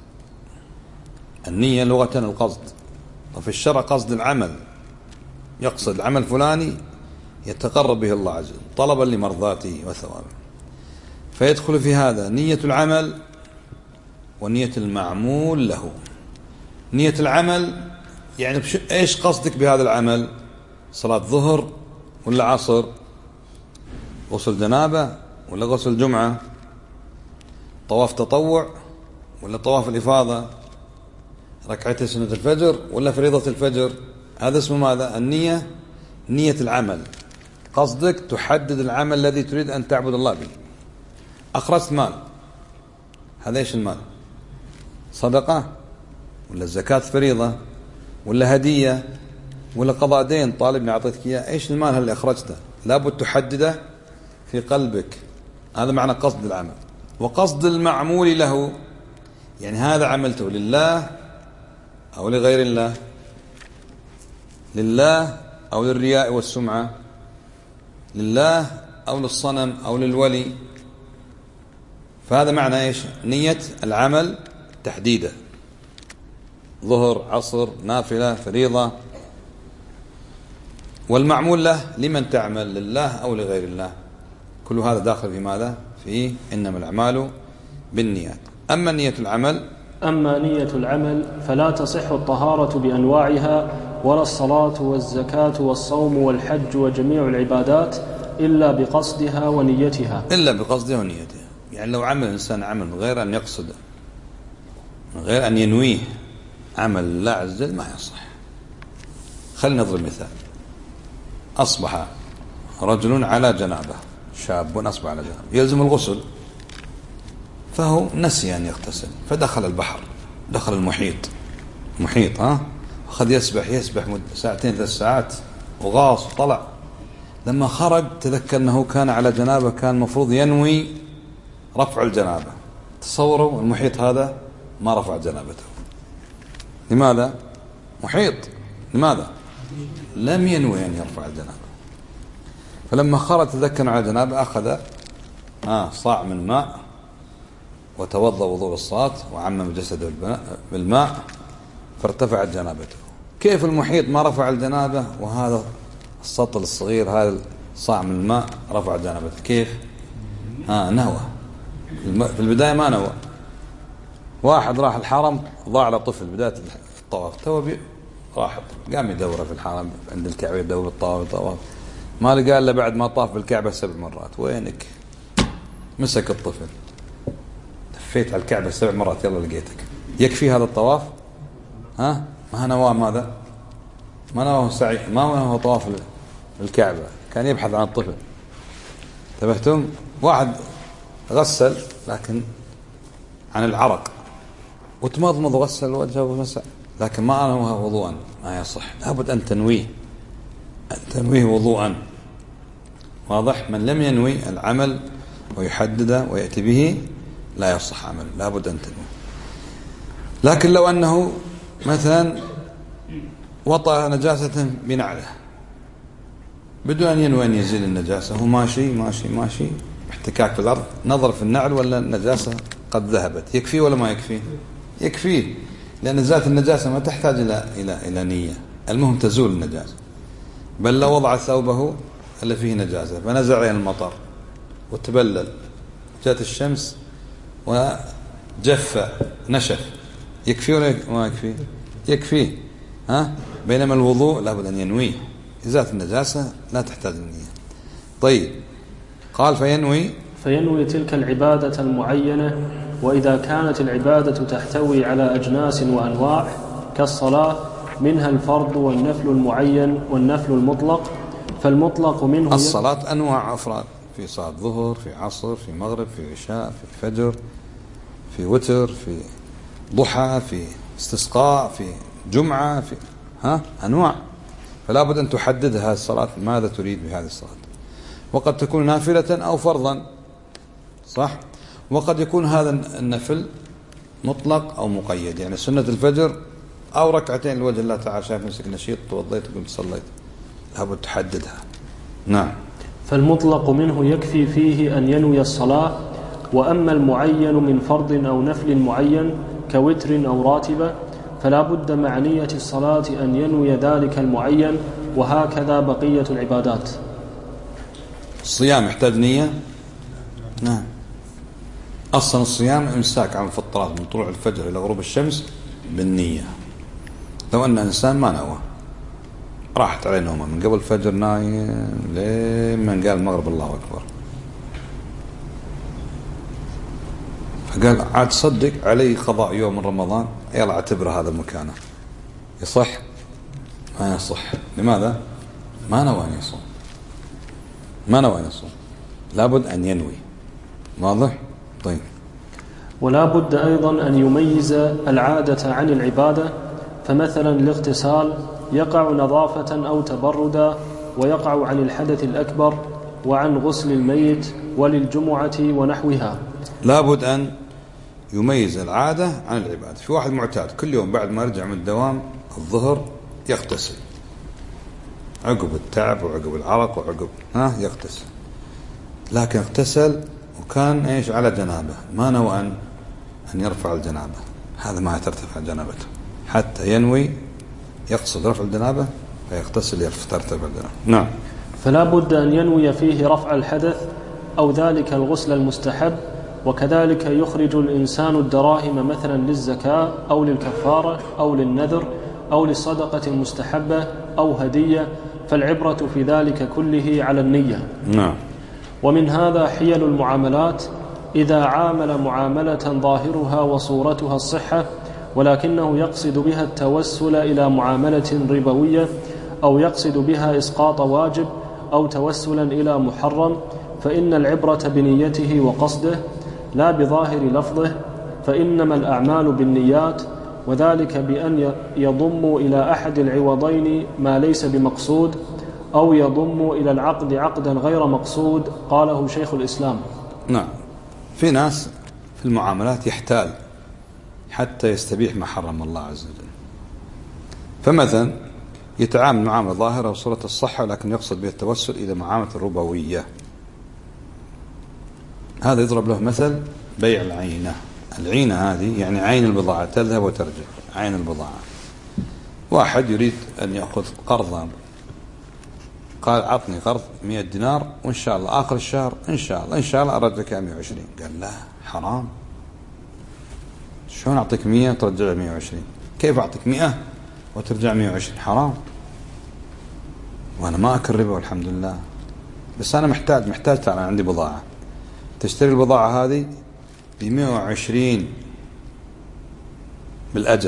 النية لغة القصد، وفي الشرع قصد العمل، يقصد العمل الفلاني يتقرب به الله عز وجل طلبا لمرضاته وثوابه، فيدخل في هذا نية العمل ونية المعمول له. نية العمل يعني ايش قصدك بهذا العمل؟ صلاة ظهر ولا عصر؟ غسل جنابة ولا غسل جمعة؟ طواف تطوع ولا طواف الإفاضة؟ ركعتي سنة الفجر ولا فريضة الفجر؟ هذا اسمه ماذا؟ النية، نية العمل، قصدك تحدد العمل الذي تريد أن تعبد الله به. أخرجت مال، هذا إيش المال؟ صدقة ولا الزكاة فريضة ولا هدية ولا قضاء دين طالبني أعطيتك إياه؟ إيش المال اللي أخرجته؟ لابد تحدده في قلبك. هذا معنى قصد العمل. وقصد المعمول له يعني هذا عملته لله أو لغير الله، لله أو للرياء والسمعة، لله أو للصنم أو للولي. فهذا معنى إيش؟ نية العمل تحديدا، ظهر عصر نافلة فريضة. والمعمول له لمن تعمل، لله أو لغير الله، كل هذا داخل في ماذا؟ في إنما الأعمال بالنيات. أما نية العمل فلا تصح الطهارة بأنواعها ولا الصلاة والزكاة والصوم والحج وجميع العبادات إلا بقصدها ونيتها. يعني لو عمل الإنسان عمل من غير أن يقصد، من غير أن ينويه عمل الله عز وجل، ما يصح. خلينا نضرب مثال. أصبح رجل على جنابه، شاب أصبح على جنابه يلزم الغسل، فهو نسي أن يغتسل فدخل البحر، دخل المحيط أخذ يسبح 2-3 ساعات وغاص وطلع. لما خرج تذكر أنه كان على جنابه، كان مفروض ينوي رفع الجنابة. تصوروا المحيط هذا ما رفع جنابته. لماذا؟ محيط، لماذا؟ لم ينوي أن يرفع الجنابة. فلما خرج تذكر على جنابه، أخذ صاع من ماء وتوضأ وضوء الصلاة وعمم جسده بالماء فارتفعت جنابته. كيف المحيط ما رفع الجنابة وهذا السطل الصغير، هذا الصاع من الماء رفع جنابته؟ كيف؟ نوى. في البداية ما نوى. واحد راح الحرم ضاع له طفل بداية الطواف، راح قام يدوره في الحرم عند الكعبة، يدور الطواف ما لقى إلا بعد ما طاف بالكعبة 7 مرات. وينك؟ مسك الطفل، لفيت على الكعبة 7 مرات، يلا لقيتك. يكفي هذا الطواف؟ ما نواه ماذا؟ ما نواه سعي، ما نواه طواف الكعبة، كان يبحث عن الطفل. انتبهتم؟ واحد غسل لكن عن العرق وتمضمض وغسل وجهه ومسح، لكن ما أنوها وضوءا ما يصح، لابد أن تنويه، وضوءا. واضح؟ من لم ينوي العمل ويحدد ويأتي به لا يصح عمل، لابد أن تنوي. لكن لو أنه مثلا وطأ نجاسة بنعله بدون أن ينوي أن يزيل النجاسة، هو ماشي احتكاك في الأرض، نظر في النعل ولا النجاسة قد ذهبت، يكفي ولا ما يكفي؟ يكفي، لأن ذات النجاسة ما تحتاج إلى نية، المهم تزول النجاسة. بل لو وضع ثوبه اللي فيه نجاسة فنزع عليه المطر وتبلل، جاءت الشمس وجف نشف، يكفي ولا ما يكفي؟ يكفي. بينما الوضوء لابد أن ينويه، ذات النجاسة لا تحتاج النية. طيب، قال فينوي تلك العبادة المعينة. وإذا كانت العبادة تحتوي على أجناس وأنواع كالصلاة، منها الفرض والنفل المعين والنفل المطلق، فالمطلق منه الصلاة أنواع أفراد، في صلاة ظهر، في عصر، في مغرب، في عشاء، في فجر، في وتر، في ضحى، في استسقاء، في جمعة، في أنواع. فلا بد أن تحدد هذه الصلاة ماذا تريد بهذه الصلاة، وقد تكون نافلة أو فرضا، صح؟ وقد يكون هذا النفل مطلق أو مقيد، يعني سنة الفجر أو ركعتين لوجه الله تعالى، شايف نفسك نشيط توضيت وقمت صليت، لابد تحددها. نعم. فالمطلق منه يكفي فيه أن ينوي الصلاة. وأما المعين من فرض أو نفل معين كوتر أو راتبة فلا بد مع نية الصلاة أن ينوي ذلك المعين، وهكذا بقية العبادات. الصيام يحتاج نية؟ نعم. أصلا الصيام إمساك عن الفطرات من طلوع الفجر إلى غروب الشمس بالنية. لو أن إنسان ما نوى، راحت عليه نومه من قبل الفجر نايم لمن قال المغرب الله أكبر، فقال عاد صدق علي قضاء يوم من رمضان، يلا اعتبر هذا مكانه، يصح؟ ما يصح. لماذا؟ ما نوى أن يصوم، لابد أن ينوي. واضح؟ طيب. ولا بد أيضا أن يميز العادة عن العبادة، فمثلا الاغتسال يقع نظافة أو تبردا، ويقع عن الحدث الأكبر وعن غسل الميت وللجمعة ونحوها. لا بد أن يميز العادة عن العبادة. في واحد معتاد كل يوم بعد ما يرجع من الدوام الظهر يغتسل، عقب التعب وعقب العرق وعقب يغتسل، لكن اغتسل وكان على جنابه، ما نوى أن يرفع الجنابة، هذا ما ترتفع جنابته حتى ينوي يقصد رفع الجنابة فيغتسل ترتفع الجنابة. نعم. فلا بد أن ينوي فيه رفع الحدث أو ذلك الغسل المستحب. وكذلك يخرج الإنسان الدراهم مثلا للزكاة أو للكفارة أو للنذر أو للصدقة المستحبة أو هدية، فالعبرة في ذلك كله على النية. نعم. ومن هذا حيل المعاملات، إذا عامل معاملة ظاهرها وصورتها الصحة ولكنه يقصد بها التوسل إلى معاملة ربوية، أو يقصد بها إسقاط واجب، أو توسلا إلى محرم، فإن العبرة بنيته وقصده لا بظاهر لفظه، فإنما الأعمال بالنيات، وذلك بأن يضم إلى أحد العوضين ما ليس بمقصود، أو يضم إلى العقد عقدا غير مقصود، قاله شيخ الإسلام. نعم. في ناس في المعاملات يحتال حتى يستبيح ما حرم الله عز وجل، فمثلا يتعامل معاملة ظاهرة وصورة الصحة ولكن يقصد بها التوسل إلى معاملة الربوية، هذا يضرب له مثل بيع العينة. العينة هذه يعني عين البضاعة، تذهب وترجع، عين البضاعة. واحد يريد أن يأخذ قرضا، قال عطني قرض 100 دينار وإن شاء الله آخر الشهر إن شاء الله أردك 120. قال لا، حرام، شلون أعطيك 100 وترجع 120؟ كيف أعطيك 100 وترجع 120؟ حرام، وأنا ما أكل ربا والحمد لله، بس أنا محتاج تعال عندي بضاعة، تشتري البضاعة هذه ب120 بالأجل.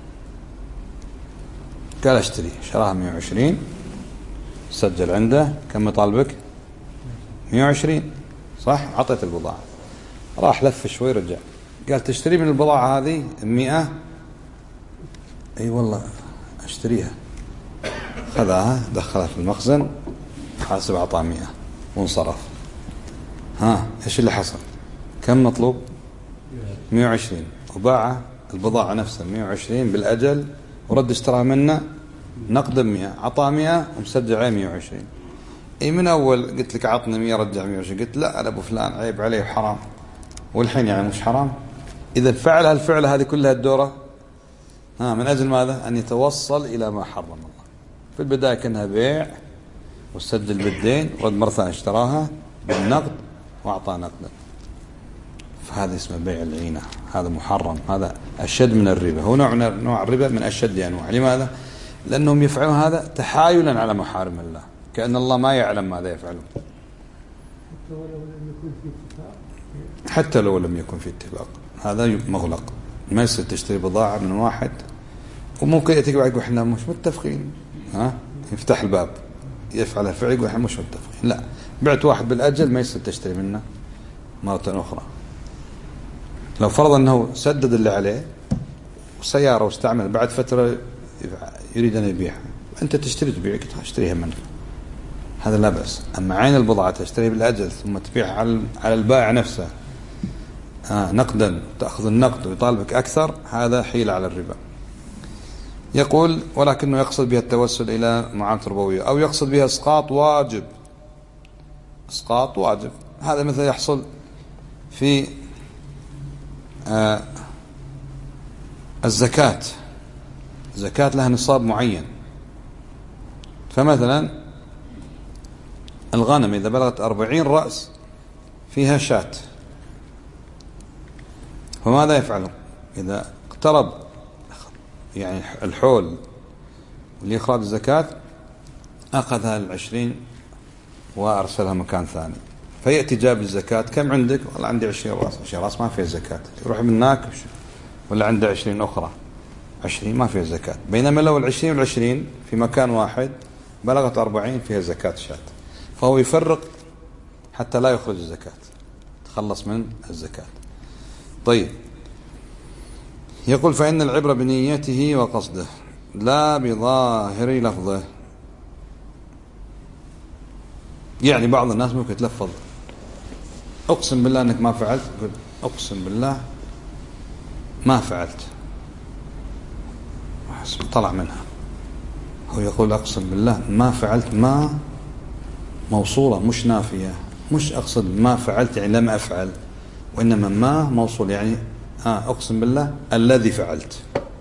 قال اشتري، شراها 120، سجل عنده كم يطالبك؟ 120، صح؟ عطيت البضاعة، راح لف شوي رجع، قال تشتري من البضاعة هذه 100؟ أي والله أشتريها، خذها دخلها في المخزن، حاسب أعطاه 100 وانصرف. إيش اللي حصل؟ كم مطلوب؟ 120، وباع البضاعة نفسها 120 بالأجل، ورد اشتراها منه نقدا 100، عطاه 100 ومسجل عليه 120. اي من اول قلت لك عطني 100 رجع 120، قلت لا انا ابو فلان عيب عليه وحرام، والحين يعني مش حرام. اذا فعل هالفعله هذه كلها الدوره من اجل ماذا؟ ان يتوصل الى ما حرم الله. في البدايه كانها بيع وسجل بالدين، ورد مره ثانيه اشتراها بالنقد واعطى نقدا، فهذا اسمه بيع العينه، هذا محرم، هذا اشد من الربا. هو نوع الربا من اشد انواع. لماذا؟ لانهم يفعلون هذا تحايلا على محارم الله، كأن الله ما يعلم ماذا يفعلون. حتى لو لم يكن في اتفاق هذا مغلق، ما يصير تشتري بضاعة من واحد وممكن يأتيك بعد يقول احنا مش متفقين، يفتح الباب يفعل الفعل يقول احنا مش متفقين. لا، بعت واحد بالأجل ما يصير تشتري منه مرة أخرى. لو فرض أنه سدد اللي عليه وسيارة واستعمل، بعد فترة يريد أن يبيعها، أنت تشتري تبيع اشتريها منك، هذا لا بأس. أما عين البضاعة تشتري بالأجل ثم تبيعها على البائع نفسه نقدا، تأخذ النقد ويطالبك أكثر، هذا حيلة على الربا. يقول ولكنه يقصد بها التوسل إلى معاملة ربوية، أو يقصد بها إسقاط واجب. إسقاط واجب هذا مثل يحصل في الزكاة. الزكاة لها نصاب معين، فمثلا الغنم إذا بلغت 40 رأس فيها شاة، فماذا يفعل؟ إذا اقترب يعني الحول لإخراج الزكاة أخذها 20 وأرسلها مكان ثاني، فيأتي جاب الزكاة، كم عندك؟ والله عندي 20 رأس. 20 رأس ما فيها زكاة، يروح منك ولا عنده 20 أخرى، 20 ما فيها زكاة. بينما لو 20 و20 في مكان واحد بلغت 40 فيها زكاة شاة، فهو يفرق حتى لا يخرج الزكاة، تخلص من الزكاة. طيب، يقول فإن العبرة بنيته وقصده لا بظاهر لفظه. يعني بعض الناس ممكن يتلفظ أقسم بالله أنك ما فعلت، يقول أقسم بالله ما فعلت، طلع منها. هو يقول أقسم بالله ما فعلت، ما موصولة مش نافية، مش أقصد ما فعلت يعني لم أفعل، وإنما ما موصول يعني أقسم بالله الذي فعلت.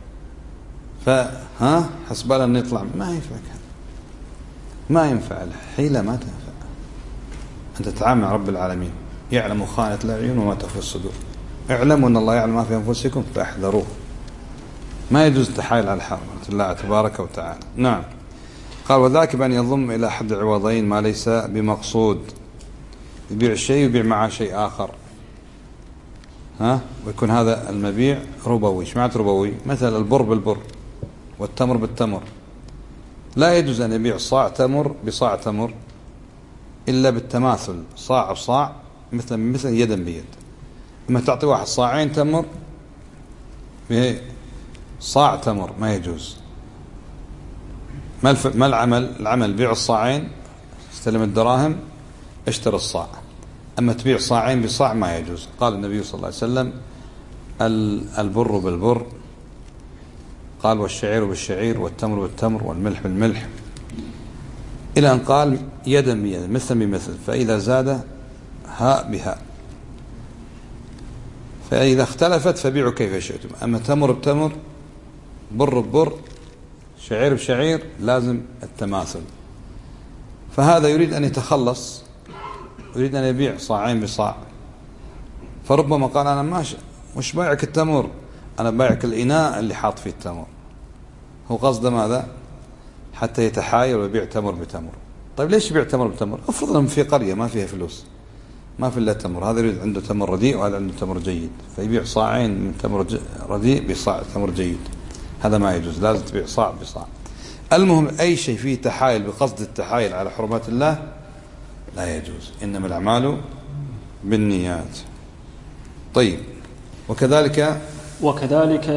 حسب أن يطلع ما ينفع كذا، ما ينفع، الحيلة ما تنفع. أنت تتعامل مع رب العالمين يعلم خائنة الأعين وما تخفي الصدور. اعلموا أن الله يعلم ما في أنفسكم فاحذروه. ما يجوز التحايل على حرمة الله تبارك وتعالى. نعم. قال وذاك بأن يضم إلى أحد العوضين ما ليس بمقصود، يبيع الشيء ويبيع معه شيء آخر، ويكون هذا المبيع ربوي. ايش معنى ربوي؟ مثل البر بالبر والتمر بالتمر، لا يجوز أن يبيع صاع تمر بصاع تمر إلا بالتماثل، صاع بصاع مثل يدا بيد. أما تعطي واحد صاعين تمر بصاع تمر ما يجوز. ما العمل بيع الصاعين، استلم الدراهم اشتري الصاع. أما تبيع صاعين بصاع ما يجوز. قال النبي صلى الله عليه وسلم البر بالبر، قال والشعير بالشعير والتمر بالتمر والملح بالملح، إلى أن قال يدا بيد مثلا بمثل، فإذا زاد هاء بهاء، فإذا اختلفت فبيعوا كيف شئتم. أما تمر بتمر، بر ببر، شعير بشعير، لازم التماثل. فهذا يريد أن يتخلص، يريد أن يبيع صاعين بصاع، فربما قال أنا مش بايعك التمر، أنا بايعك الإناء اللي حاط فيه التمر. هو قصده ماذا؟ حتى يتحايل ويبيع تمر بتمر. طيب ليش يبيع تمر بتمر؟ افرض أنهم في قرية ما فيها فلوس، ما في إلا تمر، هذا يريد عنده تمر رديء وهذا عنده تمر جيد، فيبيع صاعين من تمر رديء بصاع تمر جيد، هذا ما يجوز، لازم تبيع صاع بصاع. المهم أي شيء فيه تحايل بقصد التحايل على حرمات الله لا يجوز، إنما الأعمال بالنيات. طيب، وكذلك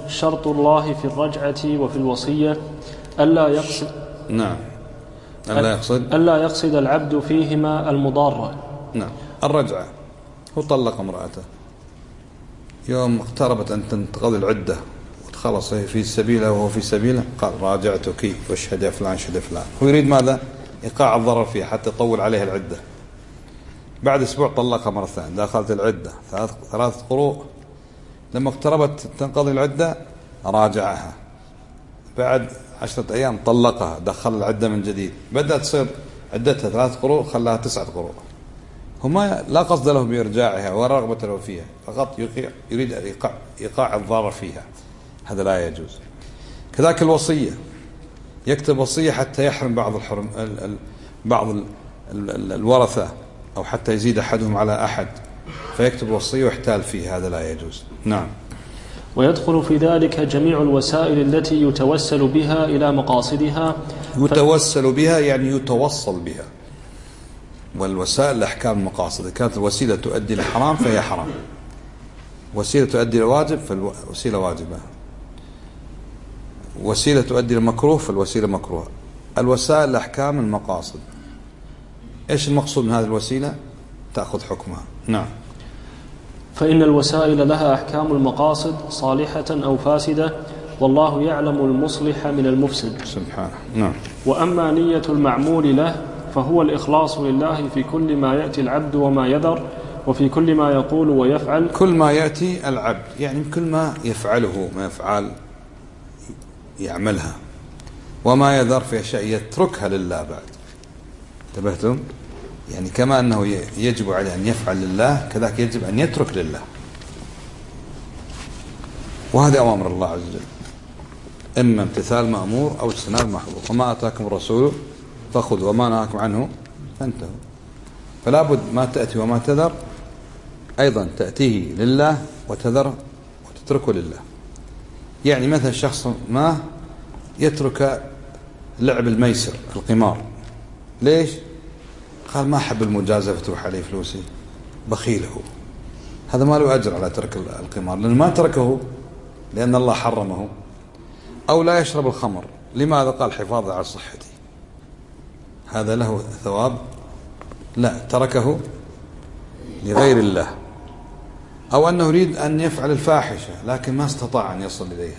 شرط الله في الرجعة وفي الوصية ألا يقصد نعم ألا يقصد العبد فيهما المضارة. نعم. الرجعة هو طلق امرأته، يوم اقتربت أن تنقضي العدة وتخلص في سبيله وهو في سبيله قال راجعتك واشهد يا فلان شهد فلان. هو يريد ماذا؟ إيقاع الضرر فيها حتى يطول عليها العدة. بعد أسبوع طلقها مرة ثانية، دخلت العدة 3 قروء، لما اقتربت تنقضي العدة راجعها، بعد 10 أيام طلقها دخل العدة من جديد، بدأت تصير عدتها 3 قروء خلاها 9 قروء. هما لا قصد له بإرجاعها ولا رغبة له فيها، فقط يريد إيقاع الضرر فيها، هذا لا يجوز. كذلك الوصية، يكتب وصية حتى يحرم بعض الورثة أو حتى يزيد أحدهم على أحد، فيكتب وصية ويحتال فيه، هذا لا يجوز. نعم. ويدخل في ذلك جميع الوسائل التي يتوسل بها إلى مقاصدها. يتوسل بها يعني يتوصل بها، والوسائل لأحكام المقاصد. كانت الوسيلة تؤدي الحرام فهي حرام، وسيلة تؤدي الواجب فالوسيلة واجبة، وسيلة تؤدي المكروه فالوسيلة مكروه. الوسائل لأحكام المقاصد، إيش المقصود من هذه الوسيلة؟ تأخذ حكمها. نعم. فإن الوسائل لها أحكام المقاصد صالحة أو فاسدة، والله يعلم المصلح من المفسد سبحانه. نعم. وأما نية المعمول له فهو الإخلاص لله في كل ما يأتي العبد وما يذر، وفي كل ما يقول ويفعل. كل ما يأتي العبد يعني كل ما يفعله، ما يفعل يعملها، وما يذر في أشياء يتركها لله بعد. انتبهتم؟ يعني كما أنه يجب عليه أن يفعل لله، كذلك يجب أن يترك لله، وهذه أوامر الله عز وجل، إما امتثال مأمور أو اجتناب محظور. وما آتاكم الرسول فخذوا وما نهاكم عنه فانتهوا. فلا بد ما تأتي وما تذر أيضا تأتيه لله وتذر وتتركه لله. يعني مثلا شخص ما يترك لعب الميسر القمار، ليش؟ قال ما أحب المجازفة تروح عليه فلوسي، بخيله، هذا ما له أجر على ترك القمار، لأنه ما تركه لأن الله حرمه. أو لا يشرب الخمر، لماذا؟ قال حفاظا على صحتي، هذا له ثواب؟ لا، تركه لغير الله. أو أنه يريد أن يفعل الفاحشة لكن ما استطاع أن يصل إليها،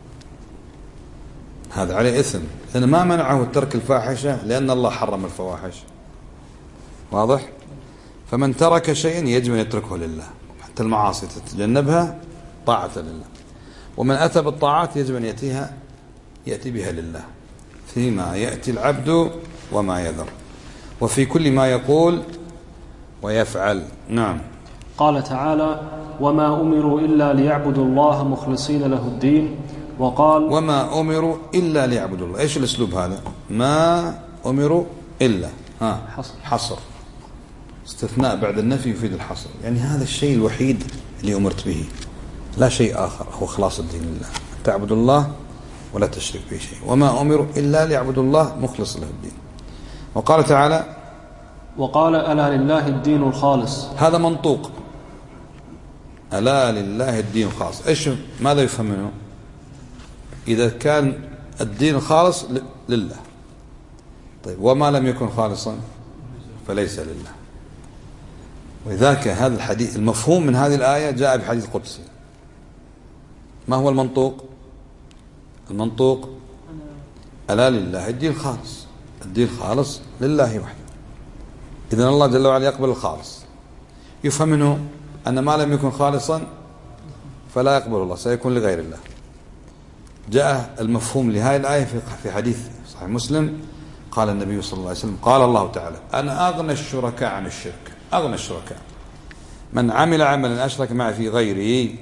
هذا عليه إثم، لأن ما منعه ترك الفاحشة لأن الله حرم الفواحش. واضح؟ فمن ترك شيئا يجب أن يتركه لله، حتى المعاصي تتجنبها طاعة لله، ومن أتى بالطاعات يجب أن يأتي بها لله فيما يأتي العبد وما يذر، وفي كل ما يقول ويفعل. نعم. قال تعالى: وما أمروا إلا ليعبدوا الله مخلصين له الدين. وقال: وما أمروا إلا ليعبدوا الله. إيش الأسلوب هذا؟ ما أمروا إلا حصر، استثناء بعد النفي يفيد الحصر، يعني هذا الشيء الوحيد اللي أمرت به، لا شيء آخر، هو خلاص الدين لله، تعبد الله ولا تشرك به شيء. وما أمروا إلا ليعبدوا الله مخلص له الدين. وقال تعالى: وقال: ألا لله الدين الخالص. هذا منطوق، ألا لله الدين الخالص. إيش ماذا يفهم منه؟ إذا كان الدين الخالص لله، طيب وما لم يكن خالصا فليس لله. ولذلك هذا الحديث المفهوم من هذه الآية جاء بحديث قدسي. ما هو المنطوق؟ المنطوق ألا لله الدين الخالص، الدين الخالص لله وحده. إذن الله جل وعلا يقبل الخالص. يفهم منه أن ما لم يكن خالصا فلا يقبل الله، سيكون لغير الله. جاء المفهوم لهذه الآية في حديث صحيح مسلم، قال النبي صلى الله عليه وسلم: قال الله تعالى: أنا أغنى الشركاء عن الشرك. أغنى الشركاء من عمل عملا أشرك معي في غيري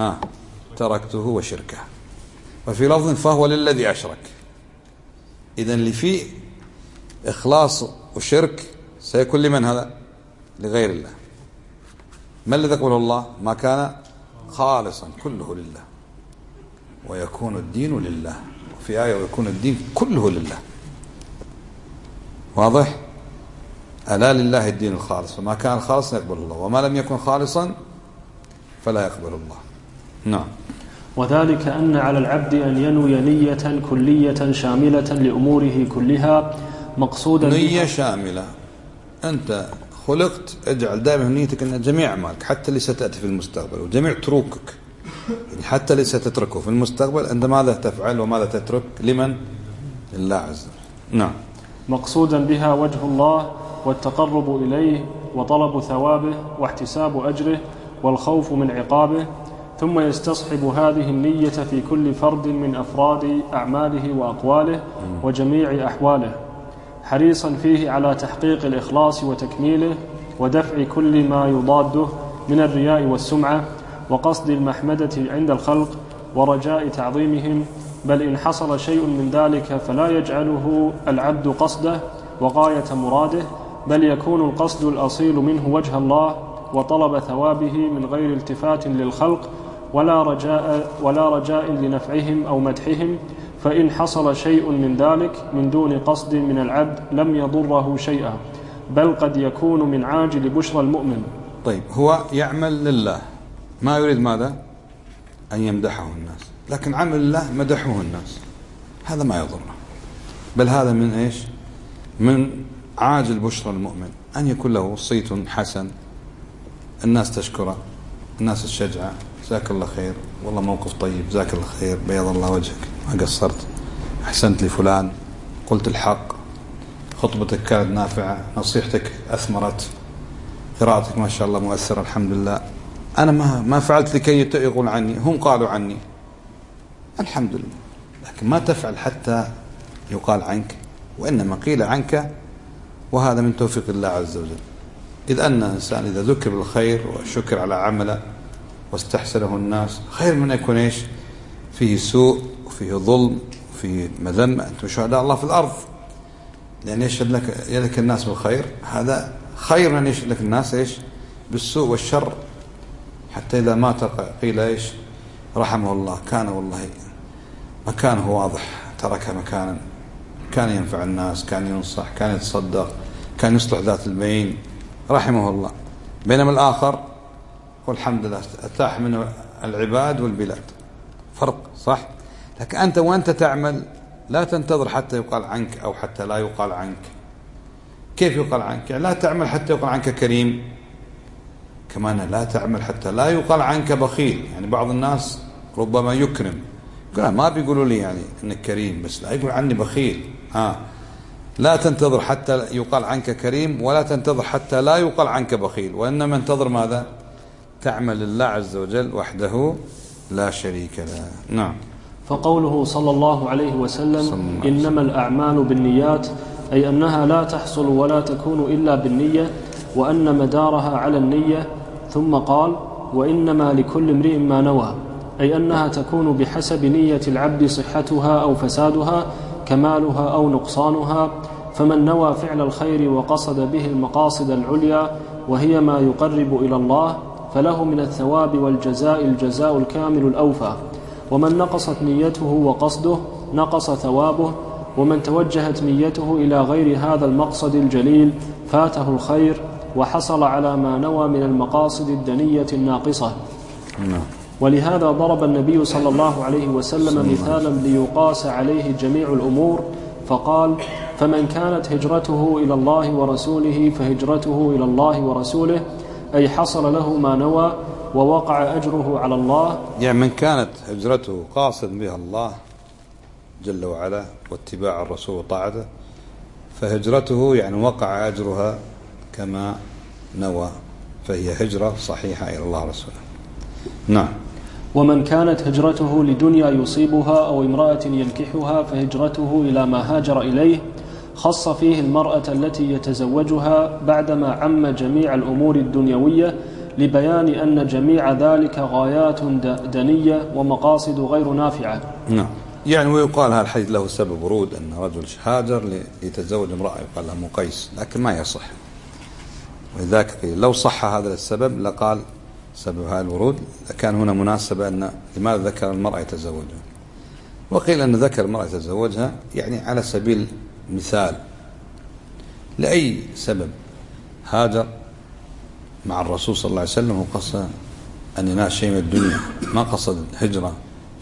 تركته وشركه. وفي لفظ: فهو للذي أشرك. إذن اللي فيه إخلاص وشرك سيكون لمن هذا؟ لغير الله. ما الذي يقوله الله؟ ما كان خالصا كله لله ويكون الدين لله. وفي آية: ويكون الدين كله لله. واضح؟ ألا لله الدين الخالص، وما كان خالصا يقبل الله، وما لم يكن خالصا فلا يقبل الله. نعم. وذلك أن على العبد أن ينوي نية كلية شاملة لأموره كلها مقصودا نية شاملة. أنت خلقت اجعل دائما نيتك أن جميع أعمالك حتى اللي ستأتي في المستقبل وجميع تروكك يعني حتى اللي ستتركه في المستقبل أنت ماذا تفعل وماذا تترك لمن؟ لله عز وجل. نعم. مقصودا بها وجه الله والتقرب إليه وطلب ثوابه واحتساب أجره والخوف من عقابه، ثم يستصحب هذه النية في كل فرد من أفراد أعماله وأقواله وجميع أحواله، حريصا فيه على تحقيق الإخلاص وتكميله ودفع كل ما يضاده من الرياء والسمعة وقصد المحمدة عند الخلق ورجاء تعظيمهم، بل إن حصل شيء من ذلك فلا يجعله العبد قصده وغاية مراده، بل يكون القصد الأصيل منه وجه الله وطلب ثوابه من غير التفات للخلق ولا رجاء لنفعهم أو مدحهم، فإن حصل شيء من ذلك من دون قصد من العبد لم يضره شيئا، بل قد يكون من عاجل بشرى المؤمن. طيب هو يعمل لله ما يريد ماذا؟ أن يمدحه الناس، لكن عمل الله مدحه الناس هذا ما يضره، بل هذا من إيش؟ من عاجل بشرى المؤمن أن يكون له صيت حسن، الناس تشكره، الناس تشجعه، جزاك الله خير، والله موقف طيب، جزاك الله خير، بيض الله وجهك، ما قصرت، أحسنت لفلان، قلت الحق، خطبتك كانت نافعة، نصيحتك أثمرت، قراءتك ما شاء الله مؤثرة الحمد لله، أنا ما فعلت لكي يقول عني، هم قالوا عني الحمد لله، لكن ما تفعل حتى يقال عنك، وإنما قيل عنك، وهذا من توفيق الله عز وجل. إذ أن الإنسان إذا ذكر بالخير وشكر على عمله واستحسنه الناس خير من يكون إيش فيه سوء وفيه ظلم وفيه مذمة. أنتم شهداء الله في الأرض، لأن يشهد لك الناس بالخير هذا خير من يشهد لك الناس إيش بالسوء والشر. حتى إذا مات قيل إيش رحمه الله كان والله مكانه واضح، ترك مكانا كان ينفع الناس، كان ينصح، كان يتصدق، كان يصلح ذات البين رحمه الله. بينما الآخر والحمد لله ارتاح من العباد والبلاد، فرق صح. لكن أنت وأنت تعمل لا تنتظر حتى يقال عنك أو حتى لا يقال عنك. كيف يقال عنك؟ يعني لا تعمل حتى يقال عنك كريم، كمان لا تعمل حتى لا يقال عنك بخيل. يعني بعض الناس ربما يكرم، يقول ما بيقولوا لي يعني انك كريم بس لا يقول عني بخيل. لا تنتظر حتى يقال عنك كريم، ولا تنتظر حتى لا يقال عنك بخيل، وإنما انتظر ماذا؟ تعمل لله عز وجل وحده لا شريك له. نعم. فقوله صلى الله عليه وسلم إنما الأعمال بالنيات، أي أنها لا تحصل ولا تكون إلا بالنية، وأن مدارها على النية. ثم قال وإنما لكل امرئ ما نوى، أي أنها تكون بحسب نية العبد صحتها أو فسادها، كمالها أو نقصانها. فمن نوى فعل الخير وقصد به المقاصد العليا وهي ما يقرب إلى الله فله من الثواب والجزاء الجزاء الكامل الأوفى. ومن نقصت نيته وقصده نقص ثوابه، ومن توجهت نيته إلى غير هذا المقصد الجليل فاته الخير وحصل على ما نوى من المقاصد الدنية الناقصة. ولهذا ضرب النبي صلى الله عليه وسلم مثالا ليقاس عليه جميع الأمور فقال فمن كانت هجرته إلى الله ورسوله فهجرته إلى الله ورسوله، أي حصل له ما نوى ووقع أجره على الله. يعني من كانت هجرته قاصد بها الله جل وعلا واتباع الرسول وطاعته فهجرته يعني وقع أجرها كما نوى، فهي هجرة صحيحة إلى الله ورسوله. نعم. ومن كانت هجرته لدنيا يصيبها أو امرأة ينكحها فهجرته إلى ما هاجر إليه، خص فيه المرأة التي يتزوجها بعدما عم جميع الأمور الدنيوية لبيان أن جميع ذلك غايات دنية ومقاصد غير نافعة. نعم. يعني ويقال هذا الحديث له سبب ورود، أن رجل هاجر ليتزوج امرأة يقال لها مقيس، لكن ما يصح. ولذلك قيل لو صح هذا السبب لقال سبب هذا الورود كان هنا مناسبة أن لماذا ذكر المرأة يتزوجها. وقيل أن ذكر المرأة يتزوجها يعني على سبيل مثال لأي سبب. هاجر مع الرسول صلى الله عليه وسلم وقصد أن ينال شيء من الدنيا، ما قصد هجرة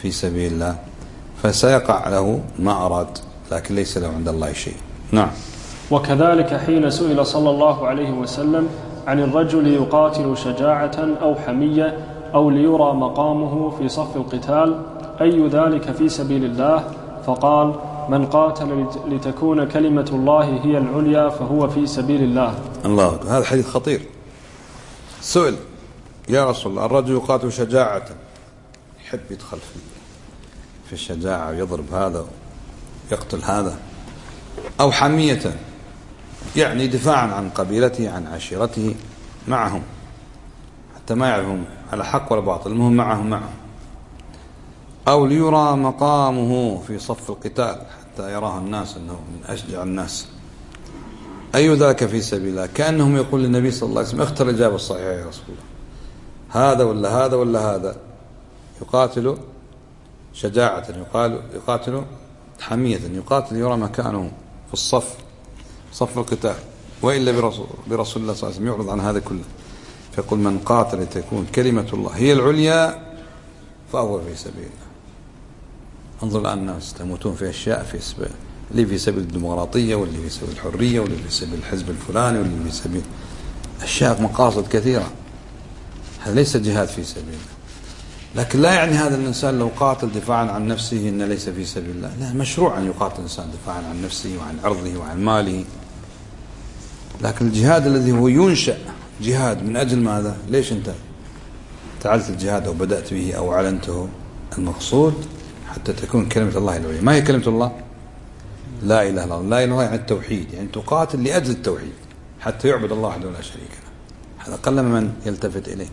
في سبيل الله فسيقع له ما أراد، لكن ليس له عند الله شيء. نعم. وكذلك حين سئل صلى الله عليه وسلم عن الرجل يقاتل شجاعة أو حمية أو ليرى مقامه في صف القتال أي ذلك في سبيل الله، فقال: من قاتل لتكون كلمة الله هي العليا فهو في سبيل الله. الله أكبر. هذا حديث خطير. سئل: يا رسول الله، الرجل يقاتل شجاعة، يحب يدخل في الشجاعة ويضرب هذا ويقتل هذا، أو حمية يعني دفاعا عن قبيلته عن عشيرته معهم حتى ما يعرفهم على حق ولا باطل، المهم معهم، أو ليرى مقامه في صف القتال حتى يراه الناس أنه من أشجع الناس، أي ذاك في سبيل الله. كأنهم يقول للنبي صلى الله عليه وسلم: اختر الإجابة الصحيحة يا رسول الله، هذا ولا هذا ولا هذا، يقاتل شجاعة، يقاتل حمية، يقاتل يرى مكانه في الصف، صف القتال، وإلا برسول الله صلى الله عليه وسلم يعرض عن هذا كله، فيقول: من قاتل لتكون كلمة الله هي العليا فهو في سبيل الله. انظر الآن الناس تموتون في أشياء في سبيل، اللي في سبيل الديمقراطية، واللي في سبيل الحرية، واللي في سبيل الحزب الفلاني، واللي في سبيل أشياء مقاصد كثيرة. هذا ليس جهاد في سبيل الله. لكن لا يعني هذا الإنسان لو قاتل دفاعا عن نفسه إن ليس في سبيل الله. لا، مشروع أن يقاتل الإنسان دفاعا عن نفسه وعن عرضه وعن ماله، لكن الجهاد الذي هو ينشأ جهاد من أجل ماذا؟ ليش أنت فعلت الجهاد أو بدأت به أو أعلنته؟ المقصود حتى تكون كلمة الله العليا. ما هي كلمة الله؟ لا إله إلا الله. لا إله إلا الله يعني التوحيد، يعني تقاتل لأجل التوحيد حتى يعبد الله وحده لا شريك له. هذا قل من يلتفت إليه.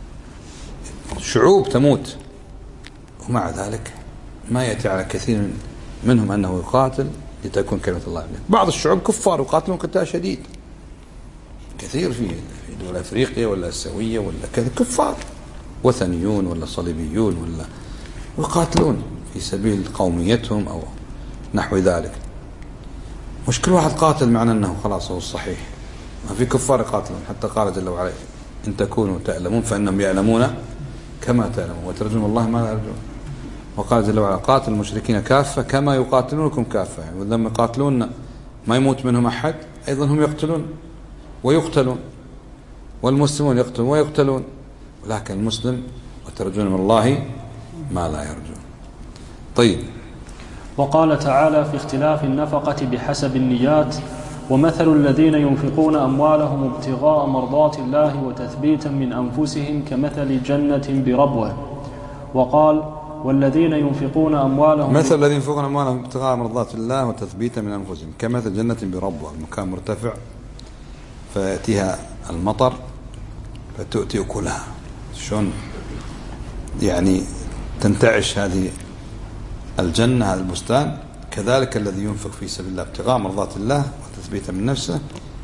شعوب تموت ومع ذلك ما يأتي على كثير منهم أنه يقاتل لتكون كلمة الله العليا. بعض الشعوب كفار يقاتلون قتال شديد كثير في دول أفريقيا ولا السوية ولا كذا، كفار وثنيون ولا صليبيون ولا يقاتلون في سبيل قوميتهم أو نحو ذلك. مش كل واحد قاتل معنى أنه خلاص هو الصحيح. ما في كفار يقاتلون، حتى قال جل وعلا: إن تكونوا تعلمون فإنهم يعلمون كما تعلمون وترجون الله ما لا يرجون. وقال جل وعلا: قاتل المشركين كافة كما يقاتلونكم كافة. يعني ولما يقاتلون ما يموت منهم أحد، أيضا هم يقتلون ويقتلون، والمسلمون يقتلون ويقتلون، ولكن المسلم وترجون من الله ما لا يرجون. طيب. وقال تعالى في اختلاف النفقة بحسب النيات: ومثل الذين ينفقون أموالهم ابتغاء مرضات الله وتثبيتا من أنفسهم كمثل جنة بربوة. وقال: والذين ينفقون أموالهم مثل الذين ينفقون أموالهم ابتغاء مرضات الله وتثبيتا من أنفسهم كمثل جنة بربوة، المكان مرتفع فيأتيها المطر فتؤتي أكلها. شلون يعني تنتعش هذه الجنة، هذا البستان؟ كذلك الذي ينفق في سبيل الله ابتغاء مرضات الله وتثبيتا من نفسه،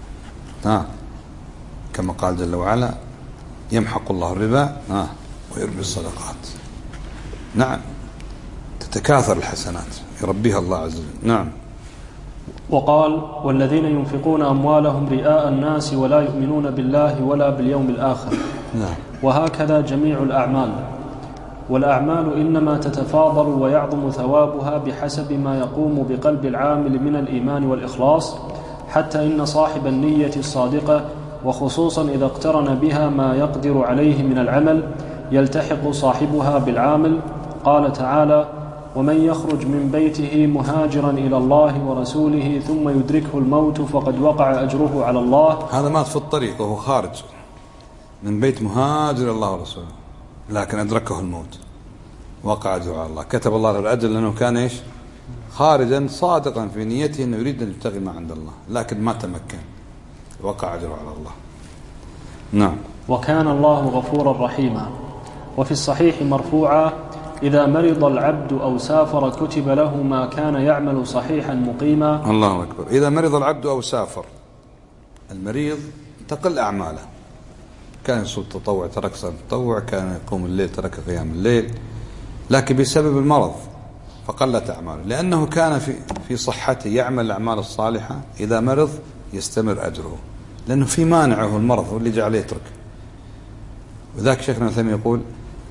كما قال جل وعلا: يمحق الله الربا ويربي الصدقات. نعم، تتكاثر الحسنات يربيها الله عز وجل. نعم. وقال: والذين ينفقون أموالهم رئاء الناس ولا يؤمنون بالله ولا باليوم الآخر. نعم. وهكذا جميع الأعمال، والأعمال إنما تتفاضل ويعظم ثوابها بحسب ما يقوم بقلب العامل من الإيمان والإخلاص، حتى إن صاحب النية الصادقة، وخصوصا إذا اقترن بها ما يقدر عليه من العمل، يلتحق صاحبها بالعامل. قال تعالى: ومن يخرج من بيته مهاجرا إلى الله ورسوله ثم يدركه الموت فقد وقع أجره على الله. هذا مات في الطريق وهو خارج من بيت مهاجر إلى الله ورسوله، لكن أدركه الموت وقع أجره على الله. كتب الله له الأجر لأنه كان إيش؟ خارجا صادقا في نيته أنه يريد أن يبتغي ما عند الله، لكن ما تمكن، وقع أجره على الله. نعم. وكان الله غفورا رحيما. وفي الصحيح مرفوعا: إذا مرض العبد أو سافر كتب له ما كان يعمل صحيحا مقيما. الله أكبر. إذا مرض العبد أو سافر، المريض تقل أعماله، كان يصوم تطوع ترك صلاة التطوع، كان يقوم الليل ترك قيام الليل، لكن بسبب المرض فقلت أعماله، لأنه كان في صحته يعمل الأعمال الصالحة. إذا مرض يستمر أجره، لأنه في مانعه المرض واللي جعله يترك. وذاك شيخنا مثلا يقول: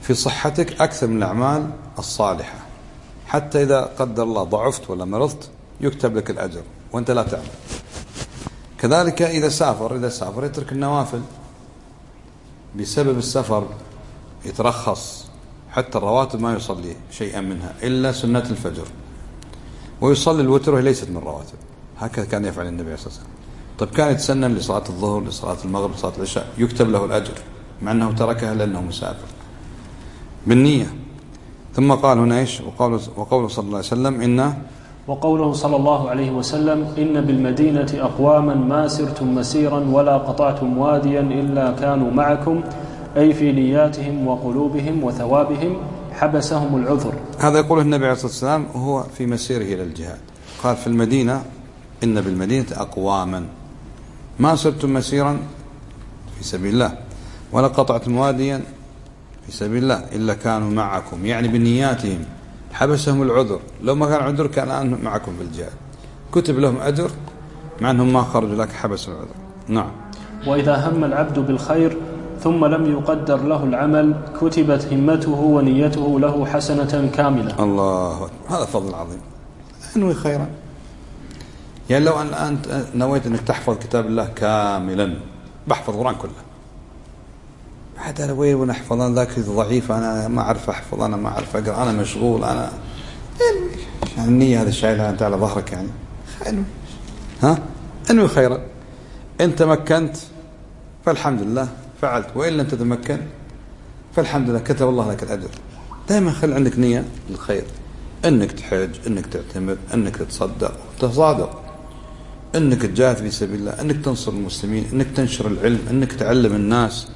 في صحتك أكثر من الأعمال الصالحة، حتى إذا قدر الله ضعفت ولا مرضت يكتب لك الأجر وأنت لا تعمل. كذلك إذا سافر يترك النوافل، بسبب السفر يترخص حتى الرواتب ما يصلي شيئا منها إلا سنة الفجر، ويصلي الوتر وهي ليست من الرواتب. هكذا كان يفعل النبي صلى الله عليه وسلم. طيب كان يتسنن لصلاة الظهر، لصلاة المغرب، لصلاة العشاء، يكتب له الأجر مع أنه تركها لأنه مسافر بالنية. ثم قال هنا إيش؟ وقوله صلى الله عليه وسلم وقوله صلى الله عليه وسلم إن بالمدينة أقواما ما سرتم مسيرا ولا قطعتم واديا إلا كانوا معكم، أي في نياتهم وقلوبهم وثوابهم حبسهم العذر. هذا يقوله النبي عليه الصلاة والسلام وهو في مسيره إلى الجهاد. قال في المدينة إن بالمدينة أقواما ما سرتم مسيرا في سبيل الله ولا قطعتم واديا في سبيل الله إلا كانوا معكم، يعني بنياتهم حبسهم العذر. لو ما كان عذر كان الآن معكم في الجهاد، كتب لهم أجر مع أنهم ما خرجوا لك، حبسوا العذر. نعم. وإذا هم العبد بالخير ثم لم يقدر له العمل كتبت همته ونيته له حسنة كاملة. الله أكبر، هذا فضل عظيم. انوي خيرا، يعني لو أن أنت نويت أنك تحفظ كتاب الله كاملا، بحفظ القرآن كله، بعد أنا وين ونحفظ، أنا ذاكرتي ضعيفة، أنا ما أعرف أحفظ، أنا ما أعرف أقرأ، أنا مشغول، أنا يعني النية هذا الشيء أنت على ظهرك، يعني انوي، انوي خيرا. إن تمكنت فالحمد لله فعلت، وإن لم تتمكن فالحمد لله كتب الله لك الأجر. دائما خل عندك نية للخير، أنك تحج، أنك تعتمر، أنك تتصدق وتصادق، أنك تجاهد في سبيل الله، أنك تنصر المسلمين، أنك تنشر العلم، أنك تعلم الناس،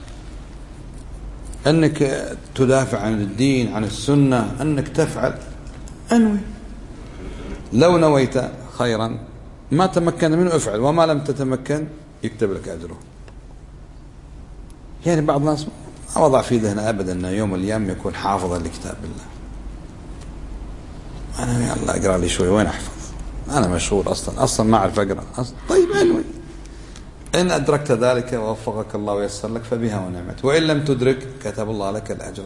أنك تدافع عن الدين، عن السنة، أنك تفعل. أنوي. لو نويت خيرا ما تمكن منه افعل، وما لم تتمكن يكتب لك أجره. يعني بعض الناس ما وضع في ذهنه أبدا أن يوم الأيام يكون حافظا لكتاب الله. أنا يا الله أقرأ لي شوي، وين أحفظ؟ أنا مشغول أصلا ما أعرف أقرأ أصلا. طيب أنوي، إن أدركت ذلك ووفقك الله ويسر لك فبها ونعمت، وإن لم تدرك كتب الله لك الأجر،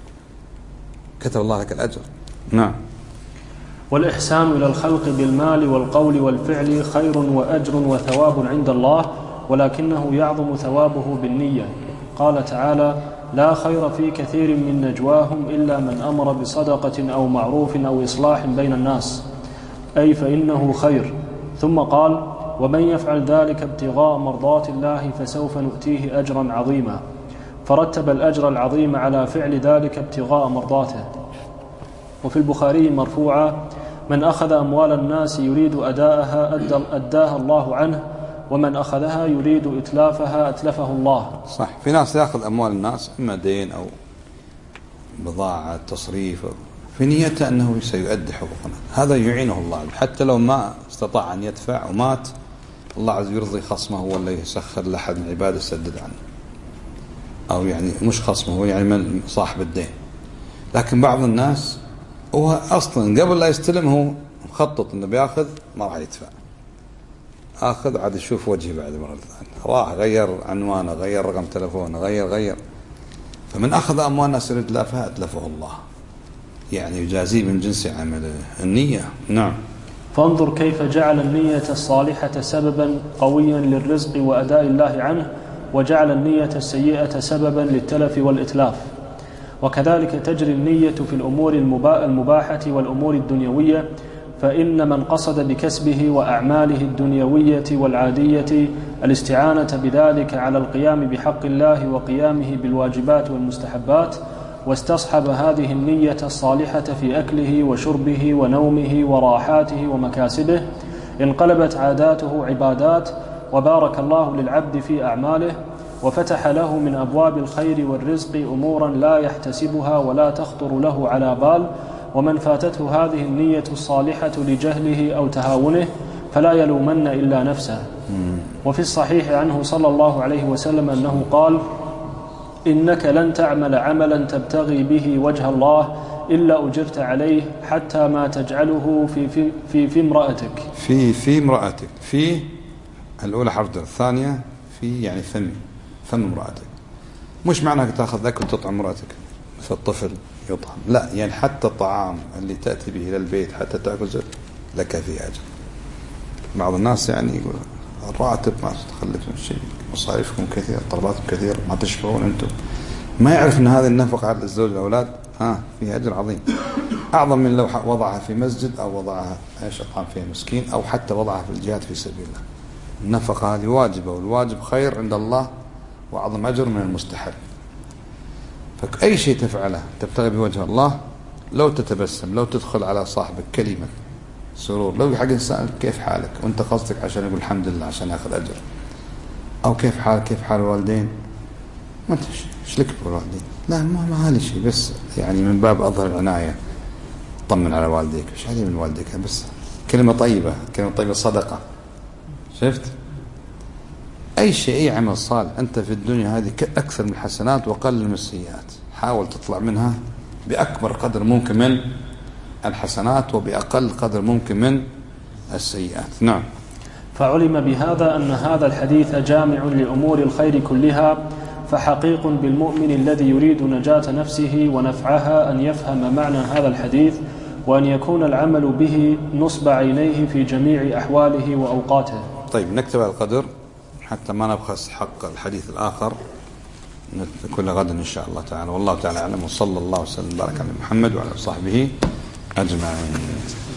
كتب الله لك الأجر. نعم. والإحسان إلى الخلق بالمال والقول والفعل خير وأجر وثواب عند الله، ولكنه يعظم ثوابه بالنية. قال تعالى: لا خير في كثير من نجواهم إلا من أمر بصدقة أو معروف أو إصلاح بين الناس، أي فإنه خير. ثم قال: ومن يفعل ذلك ابتغاء مرضات الله فسوف نؤتيه أجرا عظيما، فرتب الأجر العظيم على فعل ذلك ابتغاء مرضاته. وفي البخاري مرفوعا: من أخذ أموال الناس يريد أداءها أداها الله عنه، ومن أخذها يريد إتلافها أتلفه الله. صح، في ناس يأخذ أموال الناس إما دين أو بضاعة تصريف في نيته أنه سيؤدي حقوقنا، هذا يعينه الله. حتى لو ما استطاع أن يدفع ومات، الله عز وجل يرضي خصمه ولا يسخر لأحد من عباده يسدد عنه، أو يعني مش خصمه، هو يعني من صاحب الدين. لكن بعض الناس هو أصلا قبل لا يستلم هو مخطط أنه بياخذ، ما راح يدفع، آخذ عاد يشوف وجهي بعد مرة ثانية، راح غير عنوانه، غير رقم تلفونه، غير. فمن أخذ أموال الناس يريد إتلافها أتلفه الله، يعني يجازيه من جنس عمله. النية. نعم. فانظر كيف جعل النية الصالحة سببا قويا للرزق وأداء الله عنه، وجعل النية السيئة سببا للتلف والإتلاف. وكذلك تجري النية في الأمور المباحة والأمور الدنيوية، فإن من قصد بكسبه وأعماله الدنيوية والعادية الاستعانة بذلك على القيام بحق الله وقيامه بالواجبات والمستحبات، واستصحب هذه النية الصالحة في أكله وشربه ونومه وراحاته ومكاسبه، انقلبت عاداته عبادات، وبارك الله للعبد في أعماله، وفتح له من أبواب الخير والرزق أمورا لا يحتسبها ولا تخطر له على بال. ومن فاتته هذه النية الصالحة لجهله أو تهاونه فلا يلومن إلا نفسه. وفي الصحيح عنه صلى الله عليه وسلم أنه قال: إنك لن تعمل عملا تبتغي به وجه الله إلا أجرت عليه حتى ما تجعله في امرأتك. في امرأتك، في الأولى حرف جر، الثانية في يعني فم امرأتك. مش معناها تأخذ ذاك وتطعم امرأتك، فالطفل يطعم، لا يعني حتى الطعام اللي تأتي به إلى البيت حتى تأكل لك فيه أجر. بعض الناس يعني يقول الراتب ما تخلف من شيء، مصاريفكم كثير، طلباتكم كثير، ما تشبعون أنتم، ما يعرف أن هذه النفقة على الزوج والأولاد فيها أجر عظيم أعظم من لو وضعها في مسجد أو وضعها أطعم فيها مسكين أو حتى وضعها في الجهاد في سبيل الله. النفقة هذه واجبة، والواجب خير عند الله وأعظم أجر من المستحب. فأي شيء تفعله تبتغي بوجه الله، لو تتبسم، لو تدخل على صاحبك كلمة سرور، لو حق إنسان كيف حالك وأنت قصدك عشان يقول الحمد لله عشان يأخذ أجر، أو كيف حالك، كيف حال الوالدين، ما أنت إيش لك بالوالدين، لا ما هالي شيء، بس يعني من باب أظهر العناية، طمن على والديك، إيش علي من والديك، بس كلمة طيبة، كلمة طيبة صدقة. شفت؟ أي شيء، أي عمل صالح أنت في الدنيا هذه أكثر من الحسنات وقل من السيئات، حاول تطلع منها بأكبر قدر ممكن من الحسنات وبأقل قدر ممكن من السيئات. نعم. فعلم بهذا أن هذا الحديث جامع لأمور الخير كلها، فحقيق بالمؤمن الذي يريد نجاة نفسه ونفعها أن يفهم معنى هذا الحديث، وأن يكون العمل به نصب عينيه في جميع أحواله وأوقاته. طيب نكتب القدر حتى ما نبخس حق الحديث الآخر، كل غد إن شاء الله تعالى، والله تعالى أعلم، وصلى الله وسلم وبارك على محمد وعلى صحبه أجمعين.